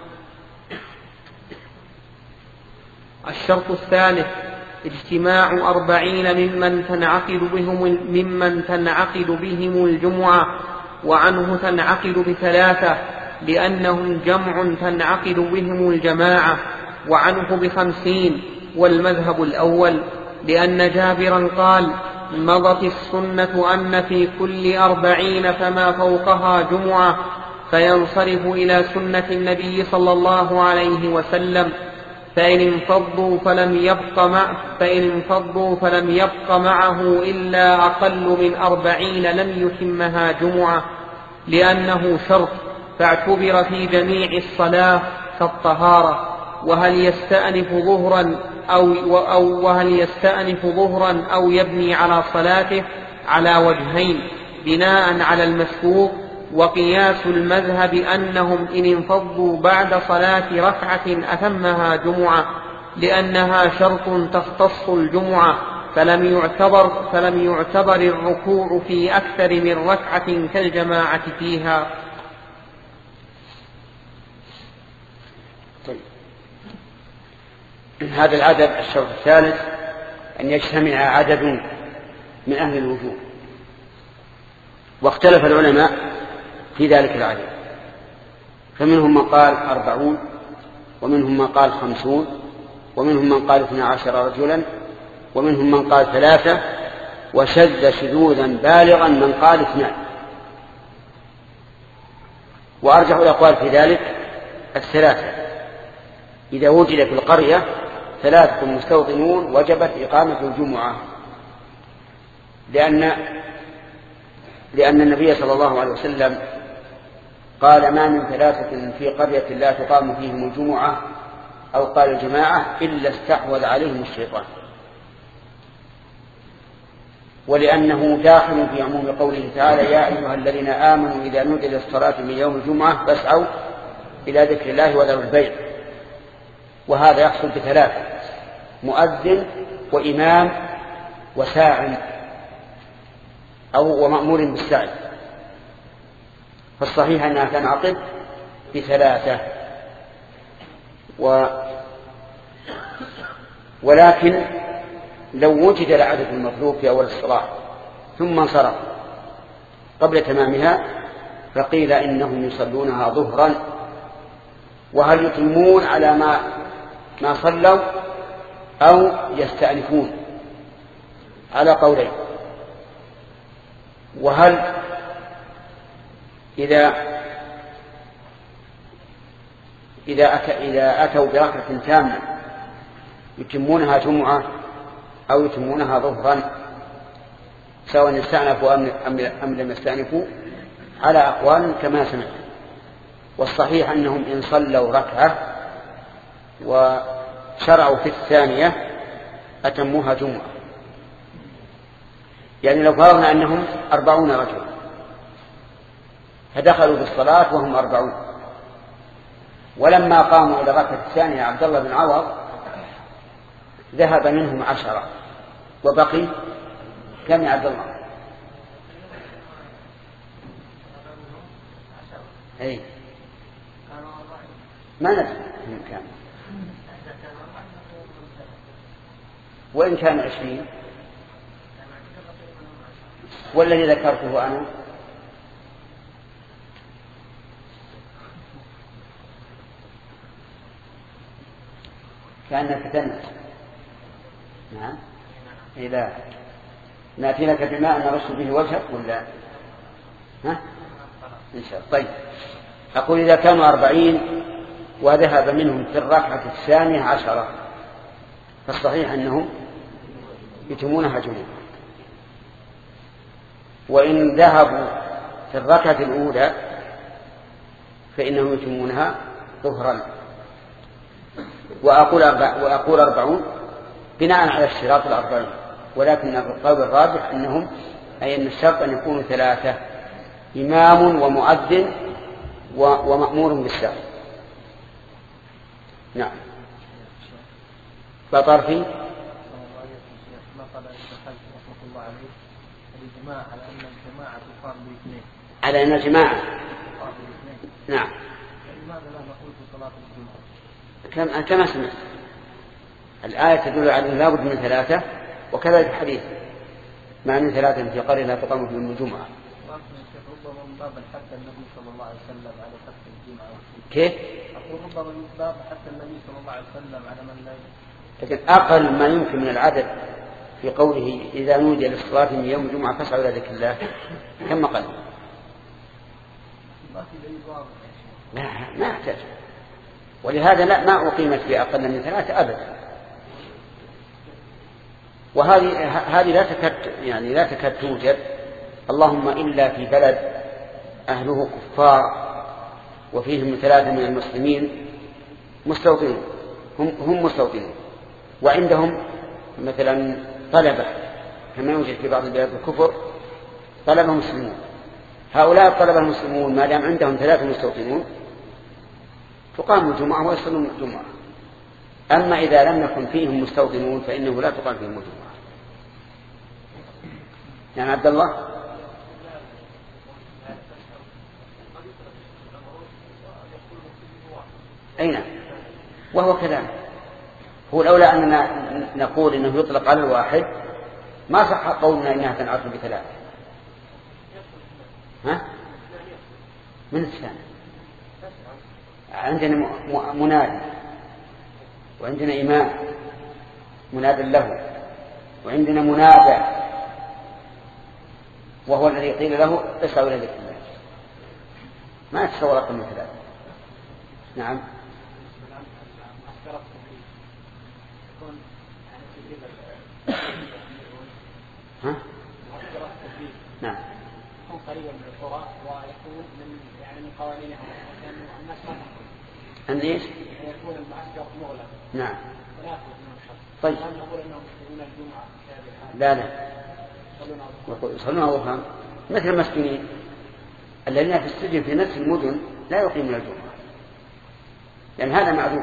الشرط الثالث اجتماع أربعين ممن تنعقد بهم, ممن تنعقد بهم الجمعة، وعنه تنعقد بثلاثة لأنهم جمع تنعقد بهم الجماعة، وعنه بخمسين والمذهب الأول، لأن جابرا قال مضت السنة أن في كل أربعين فما فوقها جمعة، فينصرف إلى سنة النبي صلى الله عليه وسلم. فإن انفضوا فلم يبق مع فإن انفضوا فلم يبق معه إلا أقل من أربعين لم يتمها جمعة، لأنه شرط فاعتبر في جميع الصلاة كالطهارة. وهل يستأنف ظهرا أو, أو وهل يستأنف ظهرا أو يبني على صلاته على وجهين بناء على المسبوق. وقياس المذهب أنهم إن انفضوا بعد صلاة ركعة أتمها جمعة، لأنها شرط تختص الجمعة، فلم يعتبر, فلم يعتبر الركوع في أكثر من ركعة كالجماعة فيها. طيب. هذا العدد الشرط الثالث أن يجتمع عدد من أهل الوجوب، واختلف العلماء في ذلك العدد، فمنهم من قال أربعون، ومنهم من قال خمسون، ومنهم من قال اثنى عشر رجلا، ومنهم من قال ثلاثة، وشذ شذوذا بالغا من قال اثنان. وأرجح الأقوال في ذلك الثلاثة. إذا وجد في القرية ثلاثة مستوطنون وجبت إقامة الجمعة، لأن لأن النبي صلى الله عليه وسلم قال ما من ثلاثة في قرية لا تقام فيهم الجمعة أو قال الجماعة إلا استحوذ عليهم الشيطان، ولأنه داخل في عموم قوله تعالى يا أيها الذين آمنوا إذا نودي للصلاة من يوم الجمعة فاسعوا إلى ذكر الله وذروا البيع. وهذا يحصل بثلاثة: مؤذن وإمام وساعي أو ومأمور بالسعي. فالصحيح أنها تنعقد بثلاثة. و... ولكن لو وجد العدد المطلوب في أول الصلاة ثم انصرف قبل تمامها فقيل إنهم يصلونها ظهرا، وهل يتمون على ما ما صلوا أو يستأنفون على قولين. وهل إذا إذا أتى إذا أتوا بركعة تامة يتمونها جمعة أو يتمونها ظهرا سواء استأنفوا أم لم يستأنفوا على أقوال كما سمعت. والصحيح أنهم إن صلوا ركعة وشرعوا في الثانية أتموها جمعة. يعني لو فرضنا أنهم أربعون رجل فدخلوا بالصلاة وهم أربعون، ولما قاموا إلى الركعة الثانية عبد الله بن عوض ذهب منهم عشرة وبقي كم يا عبد الله؟ أي ما نفس كان، وإن كان عشرين والذي ذكرته أنا كأنك تنس. نعم إذا نأتي لك بماء نرش به وجهك ولا ها إن شاء الله. طيب أقول إذا كانوا أربعين وذهب منهم في الركعة الثانية عشرة فالصحيح أنهم يتمونها جميعا. وإن ذهبوا في الركعة الأولى فإنهم يتمونها ظهرا. وأقول, أربع وأقول أربعون بناء على اشتراط الأربعين، ولكن القول الراجح أنهم أي أن الشرط أن يكونوا ثلاثة: إمام ومؤذن ومأمور بالسهو. نعم. بطر في على أن الجماعة. نعم. كما كما سمعت الآية تدل على أن لا بد من ثلاثة، وكذلك الحديث ما من ثلاثة في قرية لا تقام فيهم الجمعة. حتى النبي صلى الله عليه وسلم على فتح الجمعة. كيف؟ أقول ربما من باب حتى النبي صلى الله عليه وسلم على من لا. لكن أقل ما يمكن من العدد في قوله إذا نودي للصلاة من يوم الجمعة فاسعوا إلى ذكر الله كم قل؟ لا ما أحتاج، ولهذا لا ما أقيمت في أقل من ثلاثة أبدا. وهذه هذه لا تكاد يعني لا تكاد توجد، اللهم إلا في بلد أهله كفار وفيهم ثلاثة من المسلمين مستوطنون، هم هم مستوطنون وعندهم مثلا طلبة كما يوجد في بعض البلاد الكفر طلبة مسلمون. هؤلاء الطلبة المسلمون ما دام عندهم ثلاثة مستوطنون تقام الجمعة ويصلون الجمعة. أما إذا لم يكن فيهم مستوطنون فإنه لا تقام فيهم الجمعة. يعني عبد الله أين وهو كذلك. هو الأولى أننا نقول إنه يطلق على الواحد، ما صح قولنا إنها تنعرف بثلاثة. ها؟ من الثاني عندنا منادي وعندنا إمام مناد له وعندنا منادى وهو الذي قيل له اسعوا إلى ذكر الله. ما يتصور أقل من ثلاثة. نعم. ها؟ نعم. يكون قريبا من القرى ويكون من يعني من قوانينها لأن الناس ما تحكم. أن إيش؟ يكون المعسكر مغلق. نعم. ولا يخرج من الشرط. طيب. هل نقول أنهم يصلون الجمعة؟ لا لا. يصلون أوهام مثل المسكينين الذين في السجن في نفس المدن لا يقيمون الجمعة لأن هذا معذور.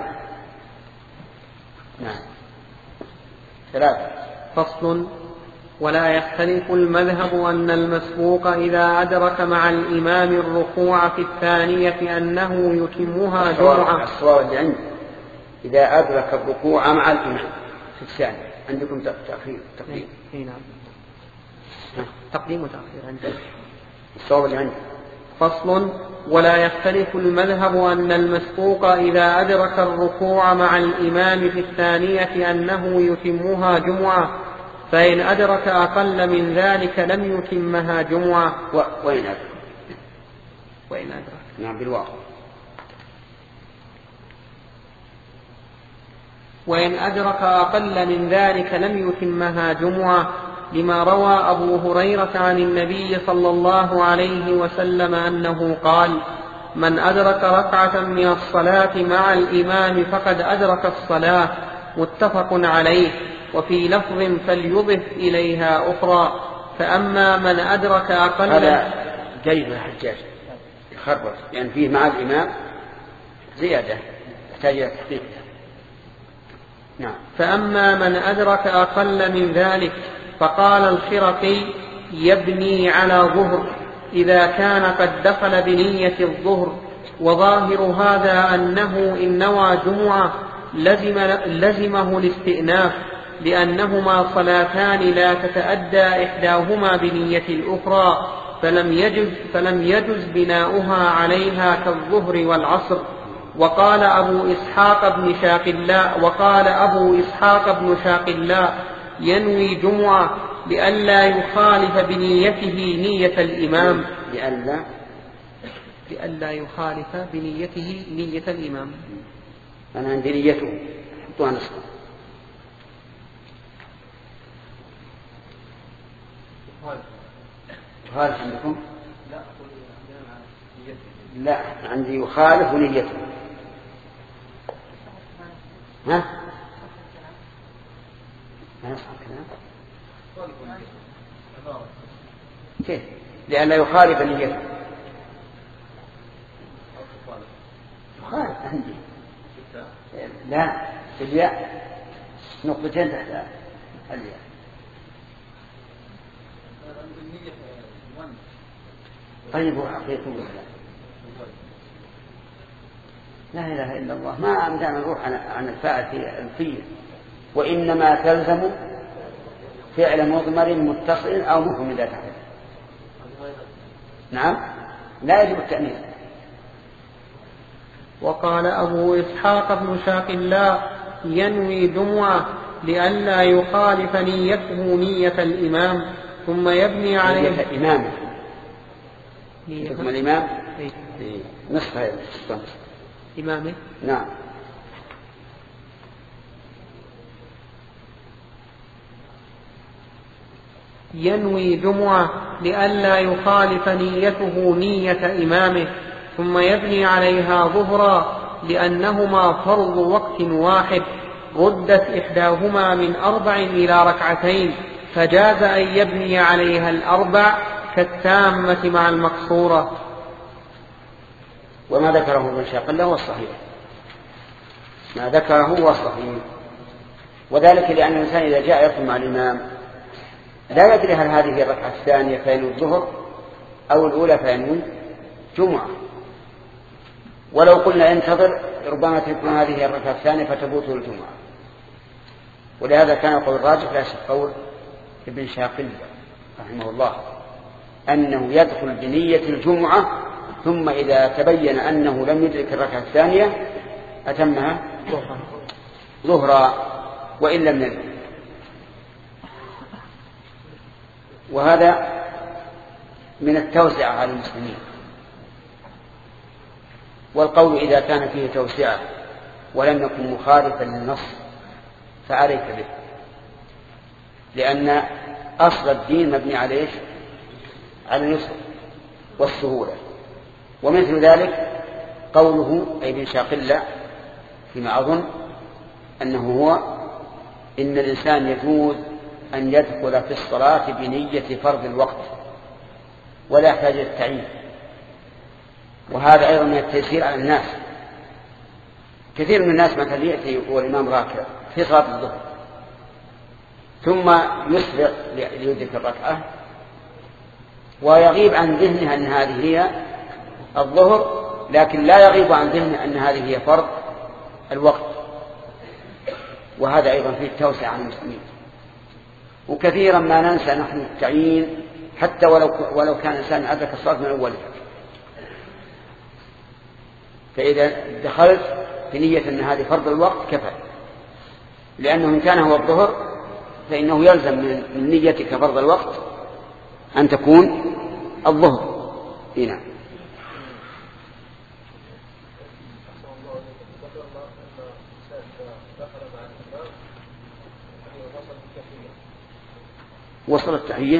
نعم. ثلاثة. فصل. ولا يختلف المذهب أن المسبوق إذا أدرك مع الإمام الركوع في الثانية أنه يتمها جمعة. الصواب اللي عندي إذا أدرك الركوع مع الإمام في الثانية. عندكم تأخير تقديم؟ نعم. تقديم وتأخير عندي. الصواب اللي عندي. فصل. ولا يختلف المذهب أن المسبوق إذا أدرك الركوع مع الإمام في الثانية أنه يتمها جمعة، فإن أدرك أقل من ذلك لم يتمها جمعة. و... وإن أدرك وإن أدرك نعم بالواقع. وإن أدرك أقل من ذلك لم يتمها جمعة، لما روى أبو هريرة عن النبي صلى الله عليه وسلم أنه قال: من أدرك ركعة من الصلاة مع الإمام فقد أدرك الصلاة. متفق عليه. وفي لفظ فليضف إليها أخرى. فأما من أدرك أقل. هذا جيد الحجاج يخرب يعني فيه مع الإمام زيادة يحتاج إلى تحقيق. نعم. فأما من أدرك أقل من ذلك فقال الخرقي: يبني على ظهر إذا كان قد دخل بنية الظهر. وظاهر هذا أنه إن نوى جمعة لزم لزمه الاستئناف، لأنهما صلاتان لا تتأدى إحداهما بنية الأخرى، فلم يجز, فلم يجز بناؤها عليها كالظهر والعصر. وقال أبو إسحاق بن شاقلاء وقال أبو إسحاق بن شاقلاء ينوي جمعة لئلا يخالف بنيته نية الإمام. لئلا لئلا يخالف بنيته نية الإمام. أنا عندي نيته حطوها نسخة. يخالف عندكم؟ لا أقول لا، عندي يخالف نيته. ها؟ ما يصح الكلام كيف؟ لأن لا يخالف نيته. يخالف عندي لا الياء نقطتين تحت الياء. طيب هو حقيقي لا إله إلا الله. ما أمدعنا نروح عن الفاعل في الفيل، وإنما تلزم فعل مضمر متصل أو مفهم إذا تحت. نعم لا يجب التأنيث. وقال أبو إسحاق بن شاقلاء ينوي جمعة لئلا يخالف نيته نية الإمام ثم يبني عليه نية الإمام. حكم الإمام نصف هذا إمامه. نعم. ينوي جمعة لئلا يخالف نيته نية إمامه ثم يبني عليها ظهرا لأنهما فرض وقت واحد ردت إحداهما من أربع إلى ركعتين فجاز أن يبني عليها الأربع كالتامة مع المقصورة. وما ذكره ابن شاقلاء هو الصحيح، ما ذكره هو الصحيح، وذلك لأن الإنسان إذا جاء يصل مع الإمام لا يدري هل هذه الركعة الثانية فينوي الظهر أو الأولى فينوي جمعة. ولو قلنا انتظر ربما تكون هذه الركعة الثانية فتبوته الجمعة. ولهذا كان قول الراجح لا شك قول ابن شاقلاء رحمه الله أنه يدخل بنية الجمعة ثم إذا تبين أنه لم يدرك الركعة الثانية أتمها ظهرا وإن لم يدرك. وهذا من التوسعة على المسلمين. والقول إذا كان فيه توسعة ولم يكن مخالفا للنص فعليك به، لأن أصل الدين مبني عليه على اليسر والسهولة. ومثل ذلك قوله أي ابن شاقلاء فيما أظن أنه هو إن الإنسان يجوز أن يدخل في الصلاة بنية فرض الوقت ولا يحتاج إلى التعيين. وهذا أيضا من التيسير على الناس. كثير من الناس مثلا يأتي والإمام راكع في صلاة الظهر ثم يسبق ليدرك الركعة ويغيب عن ذهنه أن هذه هي الظهر، لكن لا يغيب عن ذهنه أن هذه هي فرض الوقت. وهذا أيضا فيه التوسع عن المسلمين. وكثيرا ما ننسى نحن التعيين حتى ولو, ولو كان الإنسان أدرك الصلاة من أولها. فإذا دخلت بنية أن هذه فرض الوقت كفى، لأنه إن كان هو الظهر فإنه يلزم من نيتك فرض الوقت أن تكون الظهر. هنا وصل التحية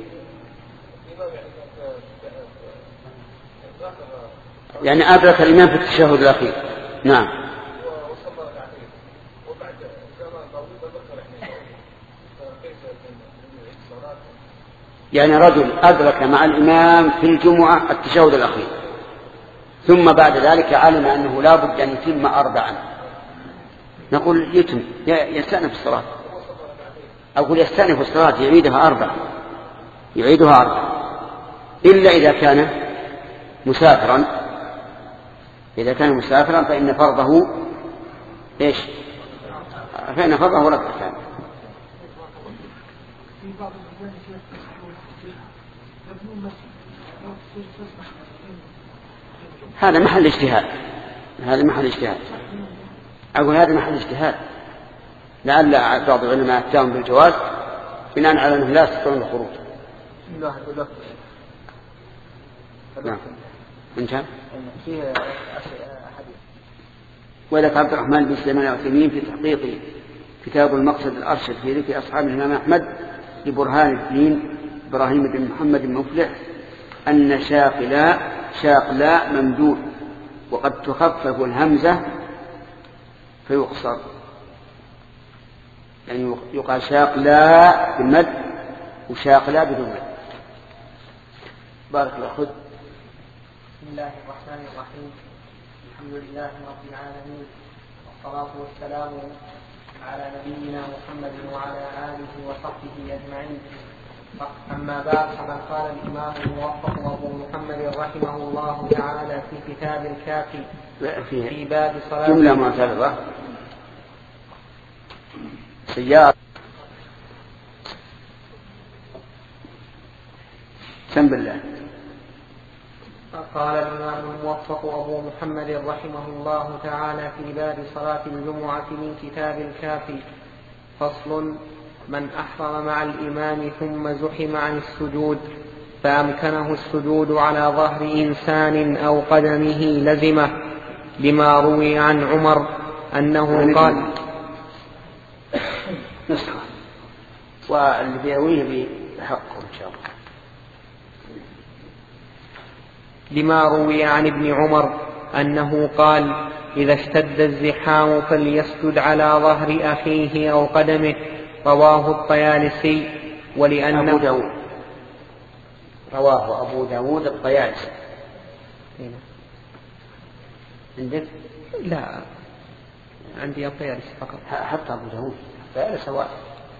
يعني أدرك الإمام في التشهد الأخير. نعم. يعني رجل أدرك مع الإمام في الجمعة التشهد الأخير ثم بعد ذلك علم أنه لا بد أن يتم أربعا، نقول يتم يستأنف الصلاة. أقول يستأنف الصلاة يعيدها أربعا يعيدها أربعا إلا إذا كان مسافرا. إذا كان مسافرا فإن فرضه إيش؟ فإن فرضه ركعتان. هذا محل اجتهاد. هذا محل اجتهاد. أقول هذا محل اجتهاد. لعل بعض العلماء أتاهم بالجواز بناء على أنه لا يستطيعون الخروج. نعم. انتهى. ولك عبد الرحمن بن سليمان العثيمين في تحقيق كتاب المقصد الأرشد في ذكر أصحاب الإمام أحمد لبرهان الدين إبراهيم بن محمد بن مفلح أن شاقلاء شاق لا ممدود، وقد تخفف الهمزة فيقصر، يعني يقال شاق لا بالمد وشاق لا بدون مد. بارك الله. خذ. بسم الله الرحمن الرحيم. الحمد لله رب العالمين، والصلاة والسلام على نبينا محمد وعلى آله وصحبه أجمعين. أما بعد، فقد قال الإمام الموفق أبو محمد رحمه الله تعالى في كتاب الكافي في باب صلاة جملة معترضة سيارة. سم بالله. قال الإمام الموفق أبو محمد رحمه الله تعالى في باب صلاة الجمعة من كتاب الكافي: فصل: من أحرم مع الإمام ثم زحم عن السجود فأمكنه السجود على ظهر إنسان أو قدمه لزمه، لما روي عن عمر أنه قال نسخة، واللي بيرويه بحقه إن شاء الله. لما روي عن ابن عمر أنه قال: إذا اشتد الزحام فليسجد على ظهر أخيه أو قدمه. رواه الطيالسي. ولأنه أبو داود. رواه أبو داود الطيالسي. عندك؟ لا، عندي الطيالسي فقط. حتى أبو داود الطيالسي واحد.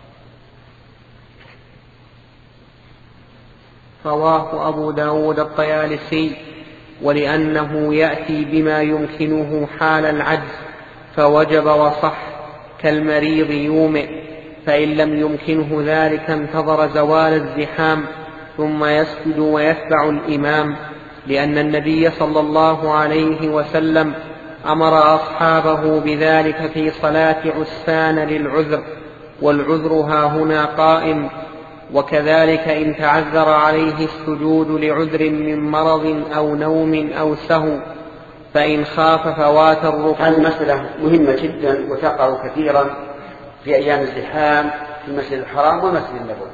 رواه أبو داود الطيالسي. ولأنه يأتي بما يمكنه حال العجز فوجب وصح، كالمريض يومئ، فإن لم يمكنه ذلك انتظر زوال الزحام ثم يسجد ويتبع الإمام، لأن النبي صلى الله عليه وسلم أمر أصحابه بذلك في صلاة عسفان للعذر، والعذر ها هنا قائم. وكذلك إن تعذر عليه السجود لعذر من مرض أو نوم أو سهو، فإن خاف فوات الركوع. هذه مسألة مهمة جدا وتقع كثيرا في أيام الزحام في المسجد الحرام والمسجد النبوي.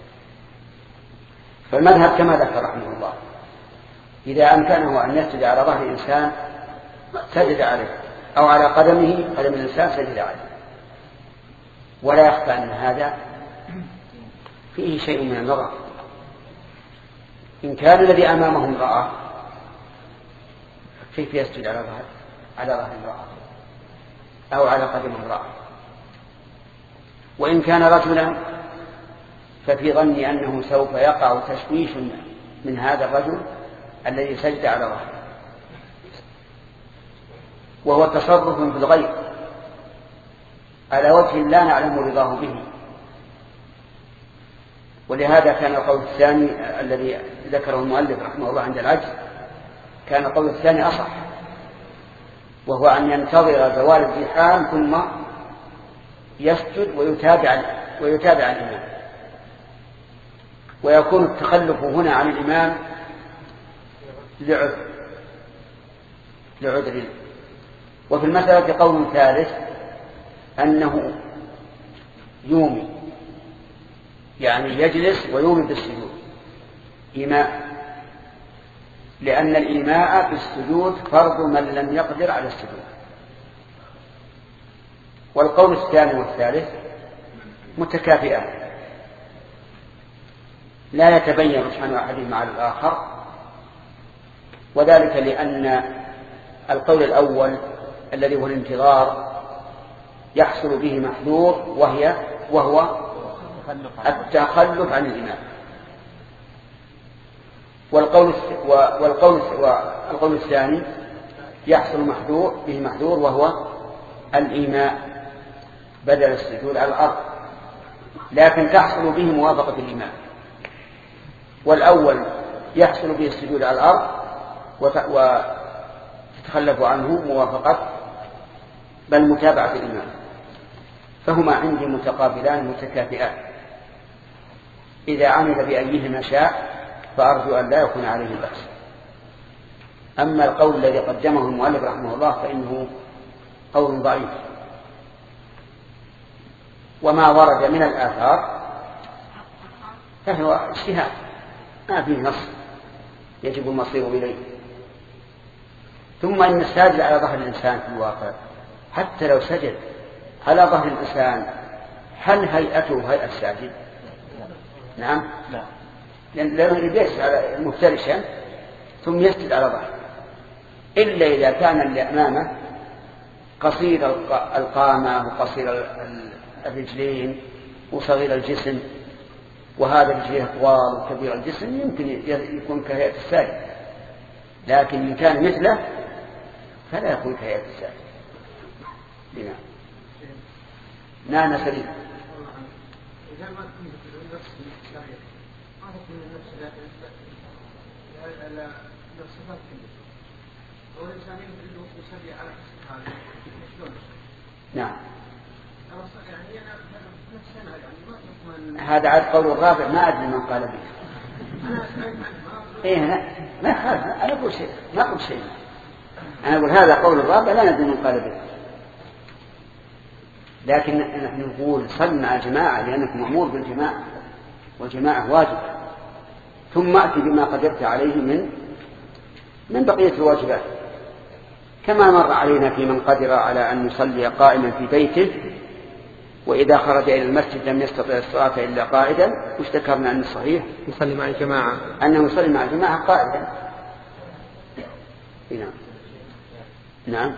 فالمذهب كما ذكر رحمه الله: إذا أمكنه أن يسجد على ظهر إنسان سجد عليه، أو على قدمه قدم الإنسان سجد عليه. ولا يخفى أن هذا فيه شيء من النظر. إن كان الذي أمامه امرأة كيف يسجد على ظهر على ظهر امرأة أو على قدم امرأة؟ وإن كان رجلا ففي ظني أنه سوف يقع تشويش من هذا الرجل الذي سجد على ظهره، وهو تصرف في الغيب على وجه لا نعلم رضاه به. ولهذا كان القول الثاني الذي ذكره المؤلف رحمه الله عند العجز، كان القول الثاني أصح، وهو أن ينتظر زوال الزحام ثم يسجد ويتابع ويتابع الإمام، ويكون التخلف هنا عن الإمام لعذر لعذر وفي المسألة قول ثالث أنه يومي، يعني يجلس ويومي بالسجود إيماء، لأن الإيماء بالسجود فرض من لم يقدر على السجود. والقول الثاني والثالث متكافئان لا يتبين رجحان أحدهما على الآخر، وذلك لأن القول الأول الذي هو الانتظار يحصل به محذور وهي وهو التخلف عن الإمام، والقول والقول والقول الثاني يحصل محذور به محذور وهو الإيماء بدل السجود على الأرض، لكن تحصل به موافقة الإمام. والأول يحصل به السجود على الأرض وتتخلف عنه موافقة بل متابعة الإمام، فهما عندي متقابلان متكافئان. إذا عمل بأيهما شاء فأرجو أن لا يكون عليه بأس. أما القول الذي قدمه المؤلف رحمه الله فإنه قول ضعيف، وما ورد من الآثار فهو اجتهاد ما فيه نص يجب المصير إليه. ثم إن الساجد على ظهر الإنسان في الواقع حتى لو سجد على ظهر الإنسان هل هيئته هيئة الساجد؟ نعم لا، لأنه يجلس على مفترشا ثم يسجد على ظهره، إلا إذا كان اللي أمامه قصير القامة وقصير الرجلين وصغير الجسم، وهذا رجليه طوال وكبير الجسم يمكن يكون كهيئة الساجد، لكن إن كان مثله فلا يكون كهيئة الساجد. نعم نعم سليم. إذا ما كنت النفس الشرعية ما تكون النفس لا صفات كلها، والإنسان يصلي على حسب هذا شلون؟ نعم يعني أنا نفسنا يعني ما تكون هذا عاد قول الرابع ما أدري من قال به. إيه لا ما خالف، أنا أقول شيء ما أقول شيء، أنا أقول هذا قول الرابع لا ندري من قال به، لكن نحن نقول صل مع الجماعة لأنك مأمور بالجماعة والجماعة واجب، ثم أتي بما قدرت عليه من من بقية الواجبات، كما مر علينا في من قدر على أن يصلي قائما في بيته وإذا خرج إلى المسجد لم يستطع الصلاة إلا قائدا، واشتكرنا أن الصحيح يصلي مع الجماعة أنه يصلي مع الجماعة قائدا. نعم نعم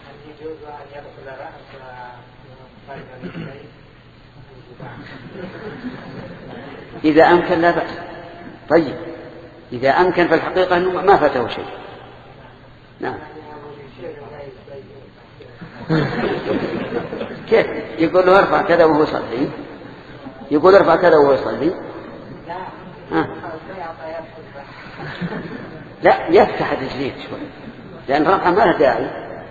إذا أمكن لا بأس. طيب إذا أمكن فالحقيقة أنه ما فاته شيء. نعم كيف يقول له ارفع كذا وهو يصلي، يقول ارفع كذا وهو يصلي ها. لا يفتح الرجلين شوي لأن رفعه ما له داعي،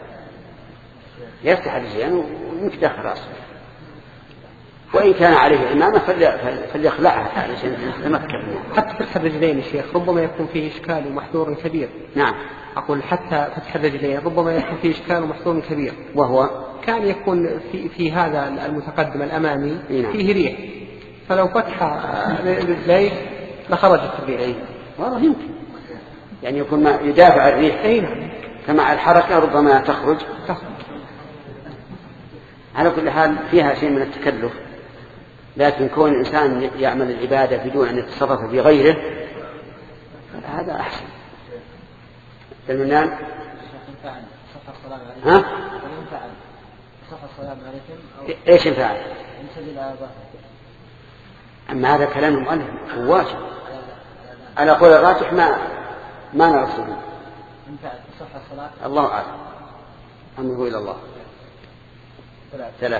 يفتح الرجلين ويمكدخ راسه، وإن كان عليه إمامة فليخلعها علشان يتمكن. حتى فتح الرجلين يا شيخ ربما يكون فيه إشكال ومحذور كبير. نعم أقول حتى فتح الرجلين ربما يكون فيه إشكال ومحذور كبير، وهو كان يكون في, في هذا المتقدم الأمامي نعم. فيه ريح، فلو فتح رجليه لخرجت الريح. والله يمكن يعني يكون ما يدافع الريح أين كما الحركة ربما تخرج. تخرج على كل حال فيها شيء من التكلف، لكن كون الإنسان يعمل العبادة بدون أن يتصرف في غيره هذا أحسن. المنان ها؟ إيش ينفعل؟ أما هذا كلام المؤلف هو واجب على قول الراجح ما ما نرسله. الله أعلم، أمره إلى الله. ثلاث.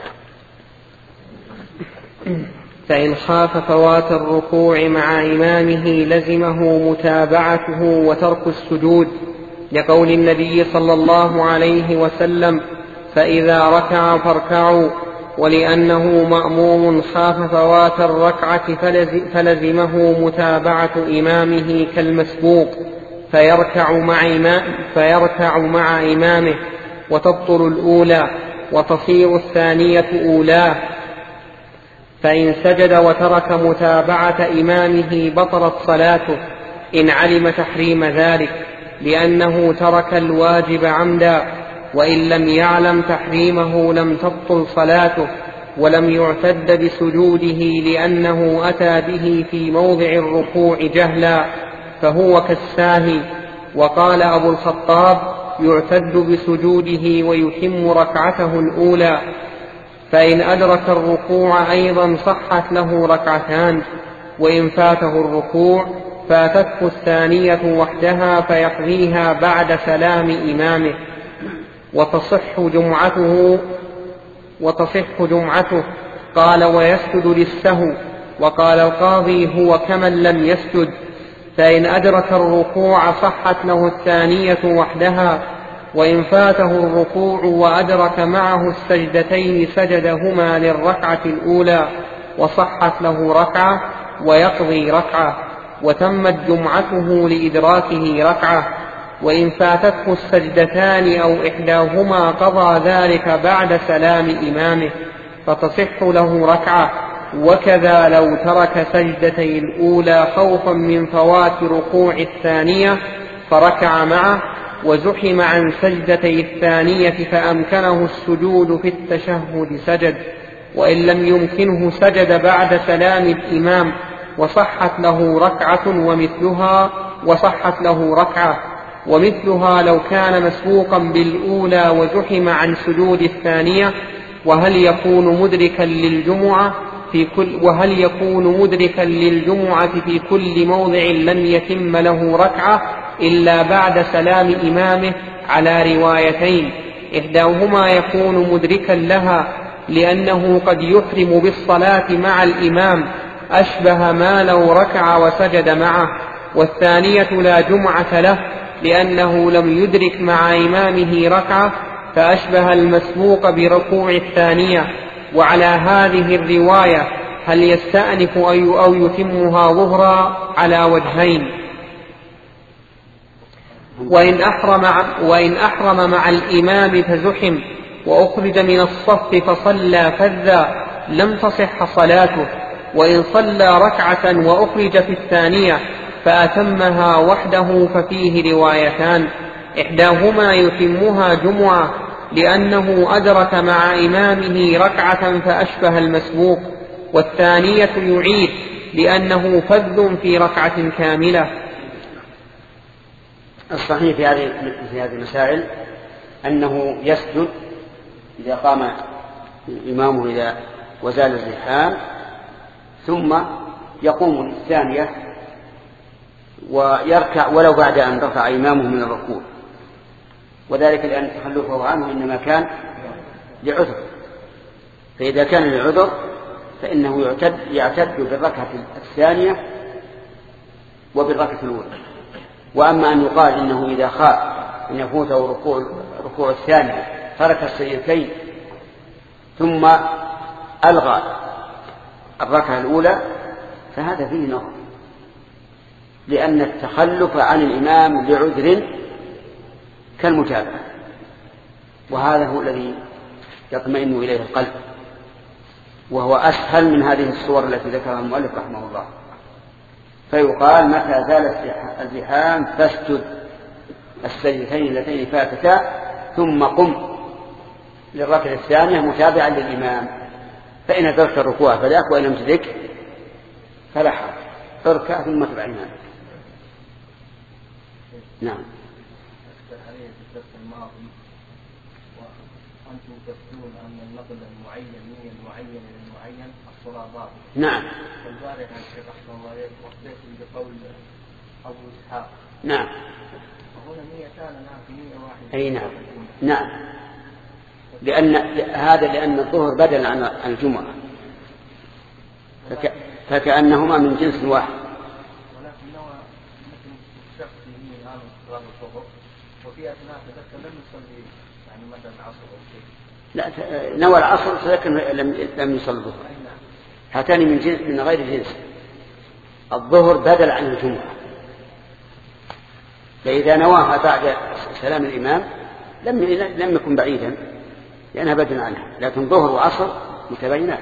فإن خاف فوات الركوع مع إمامه لزمه متابعته وترك السجود، لقول النبي صلى الله عليه وسلم: فإذا ركع فاركعوا، ولأنه مأموم خاف فوات الركعة فلزمه متابعة إمامه كالمسبوق، فيركع مع إمامه, فيركع مع إمامه وتبطل الأولى وتصير الثانية أولاه. فإن سجد وترك متابعة إمامه بطلت صلاته إن علم تحريم ذلك، لأنه ترك الواجب عمدا، وإن لم يعلم تحريمه لم تبطل صلاته، ولم يعتد بسجوده لأنه أتى به في موضع الركوع جهلا فهو كالساهي. وقال أبو الخطاب: يعتد بسجوده ويتم ركعته الأولى. فإن أدرك الركوع أيضا صحت له ركعتان، وإن فاته الركوع فاتته الثانية وحدها فيقضيها بعد سلام إمامه، وتصح جمعته وتصح جمعته. قال: ويسجد للسهو. وقال القاضي: هو كمن لم يسجد. فإن أدرك الركوع صحت له الثانية وحدها، وإن فاته الركوع وأدرك معه السجدتين سجدهما للركعة الأولى وصحت له ركعة ويقضي ركعة، وتمت جمعته لإدراكه ركعة. وإن فاتته السجدتان أو إحداهما قضى ذلك بعد سلام إمامه فتصح له ركعة. وكذا لو ترك سجدتي الأولى خوفا من فوات ركوع الثانية فركع معه، وزحم عن سجدتي الثانية فأمكنه السجود في التشهد سجد، وإن لم يمكنه سجد بعد سلام الإمام، وصحت له ركعة ومثلها وصحت له ركعة ومثلها لو كان مسبوقا بالأولى وزحم عن سجود الثانية. وهل يكون مدركا للجمعة في كل وهل يكون مدركا للجمعة في كل موضع لم يتم له ركعة إلا بعد سلام إمامه على روايتين، إحداهما يكون مدركا لها لأنه قد يحرم بالصلاة مع الإمام أشبه ما لو ركع وسجد معه، والثانية لا جمعة له لأنه لم يدرك مع إمامه ركعة فأشبه المسبوق بركوع الثانية. وعلى هذه الرواية هل يستأنف أو يتمها ظهرا على وجهين. وإن أحرم, وإن أحرم مع الإمام فزحم وأخرج من الصف فصلى فذا لم تصح صلاته، وإن صلى ركعة وأخرج في الثانية فأتمها وحده ففيه روايتان، إحداهما يتمها جمعة لأنه أدرك مع إمامه ركعة فأشبه المسبوق، والثانية يعيد لأنه فذ في ركعة كاملة. الصحيح في هذه في هذه المسائل أنه يسجد إذا قام إمامه إذا وزال الزحام، ثم يقوم الثانية ويركع ولو بعد أن رفع إمامه من الركوع، وذلك لأن تخلفه عنه إنما كان لعذر، فإذا كان لعذر فإنه يعتد, يعتد بالركعة الثانية وبالركعة الأولى. وأما أن يقال إنه إذا خاف أن يفوته ركوع, ركوع الثانية ترك السجدتين ثم ألغى الركعة الأولى فهذا فيه نظر، لأن التخلف عن الإمام لعذر كالمتابعة، وهذا هو الذي يطمئن إليه القلب، وهو أسهل من هذه الصور التي ذكرها المؤلف رحمه الله. فيقال متى زال الزحام فاسجد السجدتين اللتين فاتتا ثم قم للركعة الثانية متابعا للإمام، فإن أدركت الركوع فذاك، وإن لم تدرك فلا حرج، اركع ثم تبع الإمام. نعم. وأنتم تفتون أن النقل المعين من المعين للمعين الصلاة باطلة. نعم. فالبارح عن الشيخ رحمه الله وقتكم بقول أبو إسحاق. نعم. وهنا نيتان لها في نية واحدة. أي نعم. نعم. لأن هذا لأن الظهر بدل عن الجمعة، فك... فكأنهما من جنس واحد. ولكن نوى مثل الشخص يمين هذا صلاة الظهر وفي أثناء تذكر لم يصلي يعني مثلا العصر أو شيء. لا، نوى العصر تذكر لم لم يصلي الظهر. هاتان من جنس من غير جنس. الظهر بدل عن الجمعة، فإذا نواها بعد سلام الإمام لم لم يكن بعيدا لأنها بدل عنها، لكن ظهر وعصر متباينات.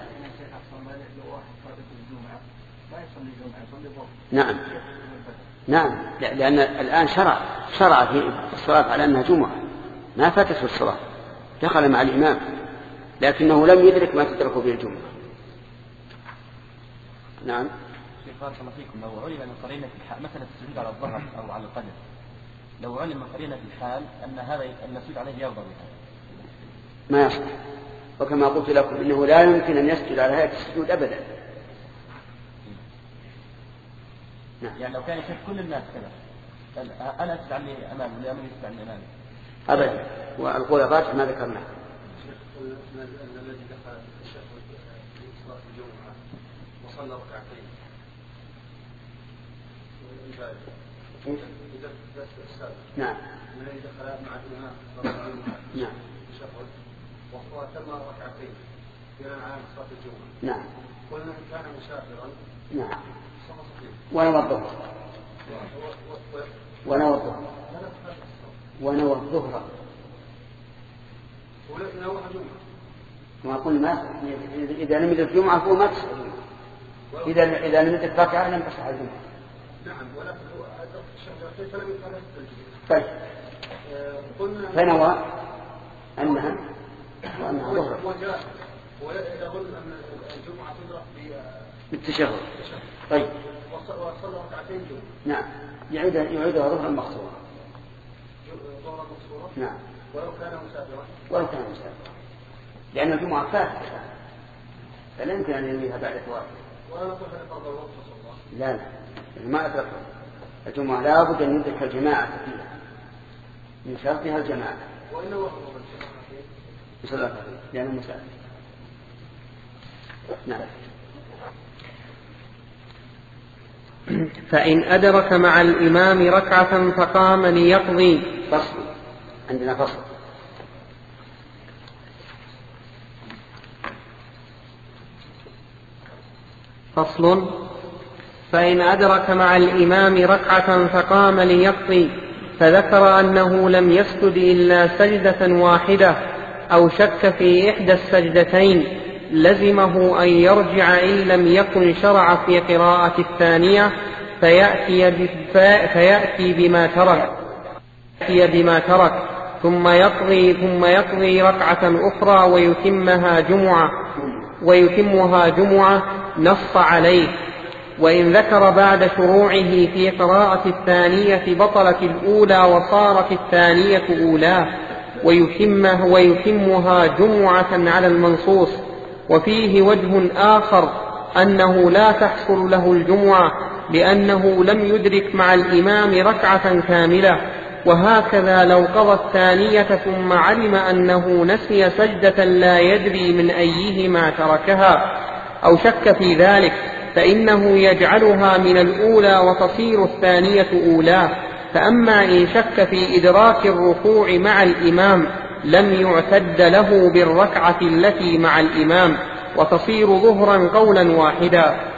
نعم نعم، لأن الآن شرع شرع في الصلاة على أنها جمعة، ما فاتت في الصلاة، دخل مع الإمام لكنه لم يدرك ما تدرك به الجمعة. نعم. شيخ بارك الله فيكم، لو علم من قرينة الحال مثلا السجود على الظهر أو على القدم، لو علم من قرينة الحال أن هذا أن السجود عليه يرضى بها ما يصح، وكما قلت لكم إنه لا يمكن أن يسجد على هيئة السجود أبدا. نعم. يعني لو كان يشوف كل الناس كذا أنا أسجد عني أمامه ولا أمامي يسجد عني أمامي أبدا، والقول الراجح ما ذكرناه. الذي دخل التشهد في صلاة الجمعة وصلى ركعتين نعم. الذي دخل مع الإمام صلاة الجمعة نعم. التشهد وتم ركعتين بناء على صلاة الجمعة. نعم. قلنا إن كان مسافرا. نعم. ونوى الظهر ونوى الظهر ونوى الظهر ونوى الجمعة. ما قلنا ما إذا لم يدرك الجمعة فهو ما تصح، إذا إذا لم يدرك ركعة لم تصح الجمعة. نعم ولكن هو أدرك الشهادتين فلم يفعل التسجيل. طيب قلنا فنوى أنها وأنها ظهر وجاء ويقول أن الجمعة تدرك بالتشهد. طيب وصلى ركعتين جمعة. نعم يعيدها يعيدها ظهرا مقصورا. ظهرا مقصورا. نعم ولو كان مسافرا. ولو كان مسافرا لأن الجمعة فاتحة فلا يمكن أن ينويها بعد فواتها. ولا نقول هذا فرض الوقت صلى الله عليه وسلم. لا لا ما أدرك الجمعة لا بد أن يدرك الجماعة فيها من شرطها الجماعة. وإنه وقت الجماعة يصلى لأنه مسافر. نعم. فإن أدرك مع الإمام ركعة فقام ليقضي. فصل عندنا فصل. فصل فإن أدرك مع الإمام ركعة فقام ليقضي فذكر أنه لم يسجد إلا سجدة واحدة أو شك في إحدى السجدتين لزمه أن يرجع إن لم يكن شرع في قراءة الثانية فيأتي, فيأتي بما ترك فيأتي بما ترك ثم يقضي ثم يقضي ركعة أخرى ويتمها جمعة ويتمها جمعة نص عليه. وإن ذكر بعد شروعه في قراءة الثانية بطلت الأولى وصارت الثانية أولى ويتمها, ويتمها جمعة على المنصوص. وفيه وجه آخر أنه لا تحصل له الجمعة لأنه لم يدرك مع الإمام ركعة كاملة. وهكذا لو قضى الثانية ثم علم أنه نسي سجدة لا يدري من أيهما تركها أو شك في ذلك فإنه يجعلها من الأولى وتصير الثانية أولى. فأما إن شك في إدراك الركوع مع الإمام لم يعتد له بالركعة التي مع الإمام وتصير ظهرا قولا واحدا.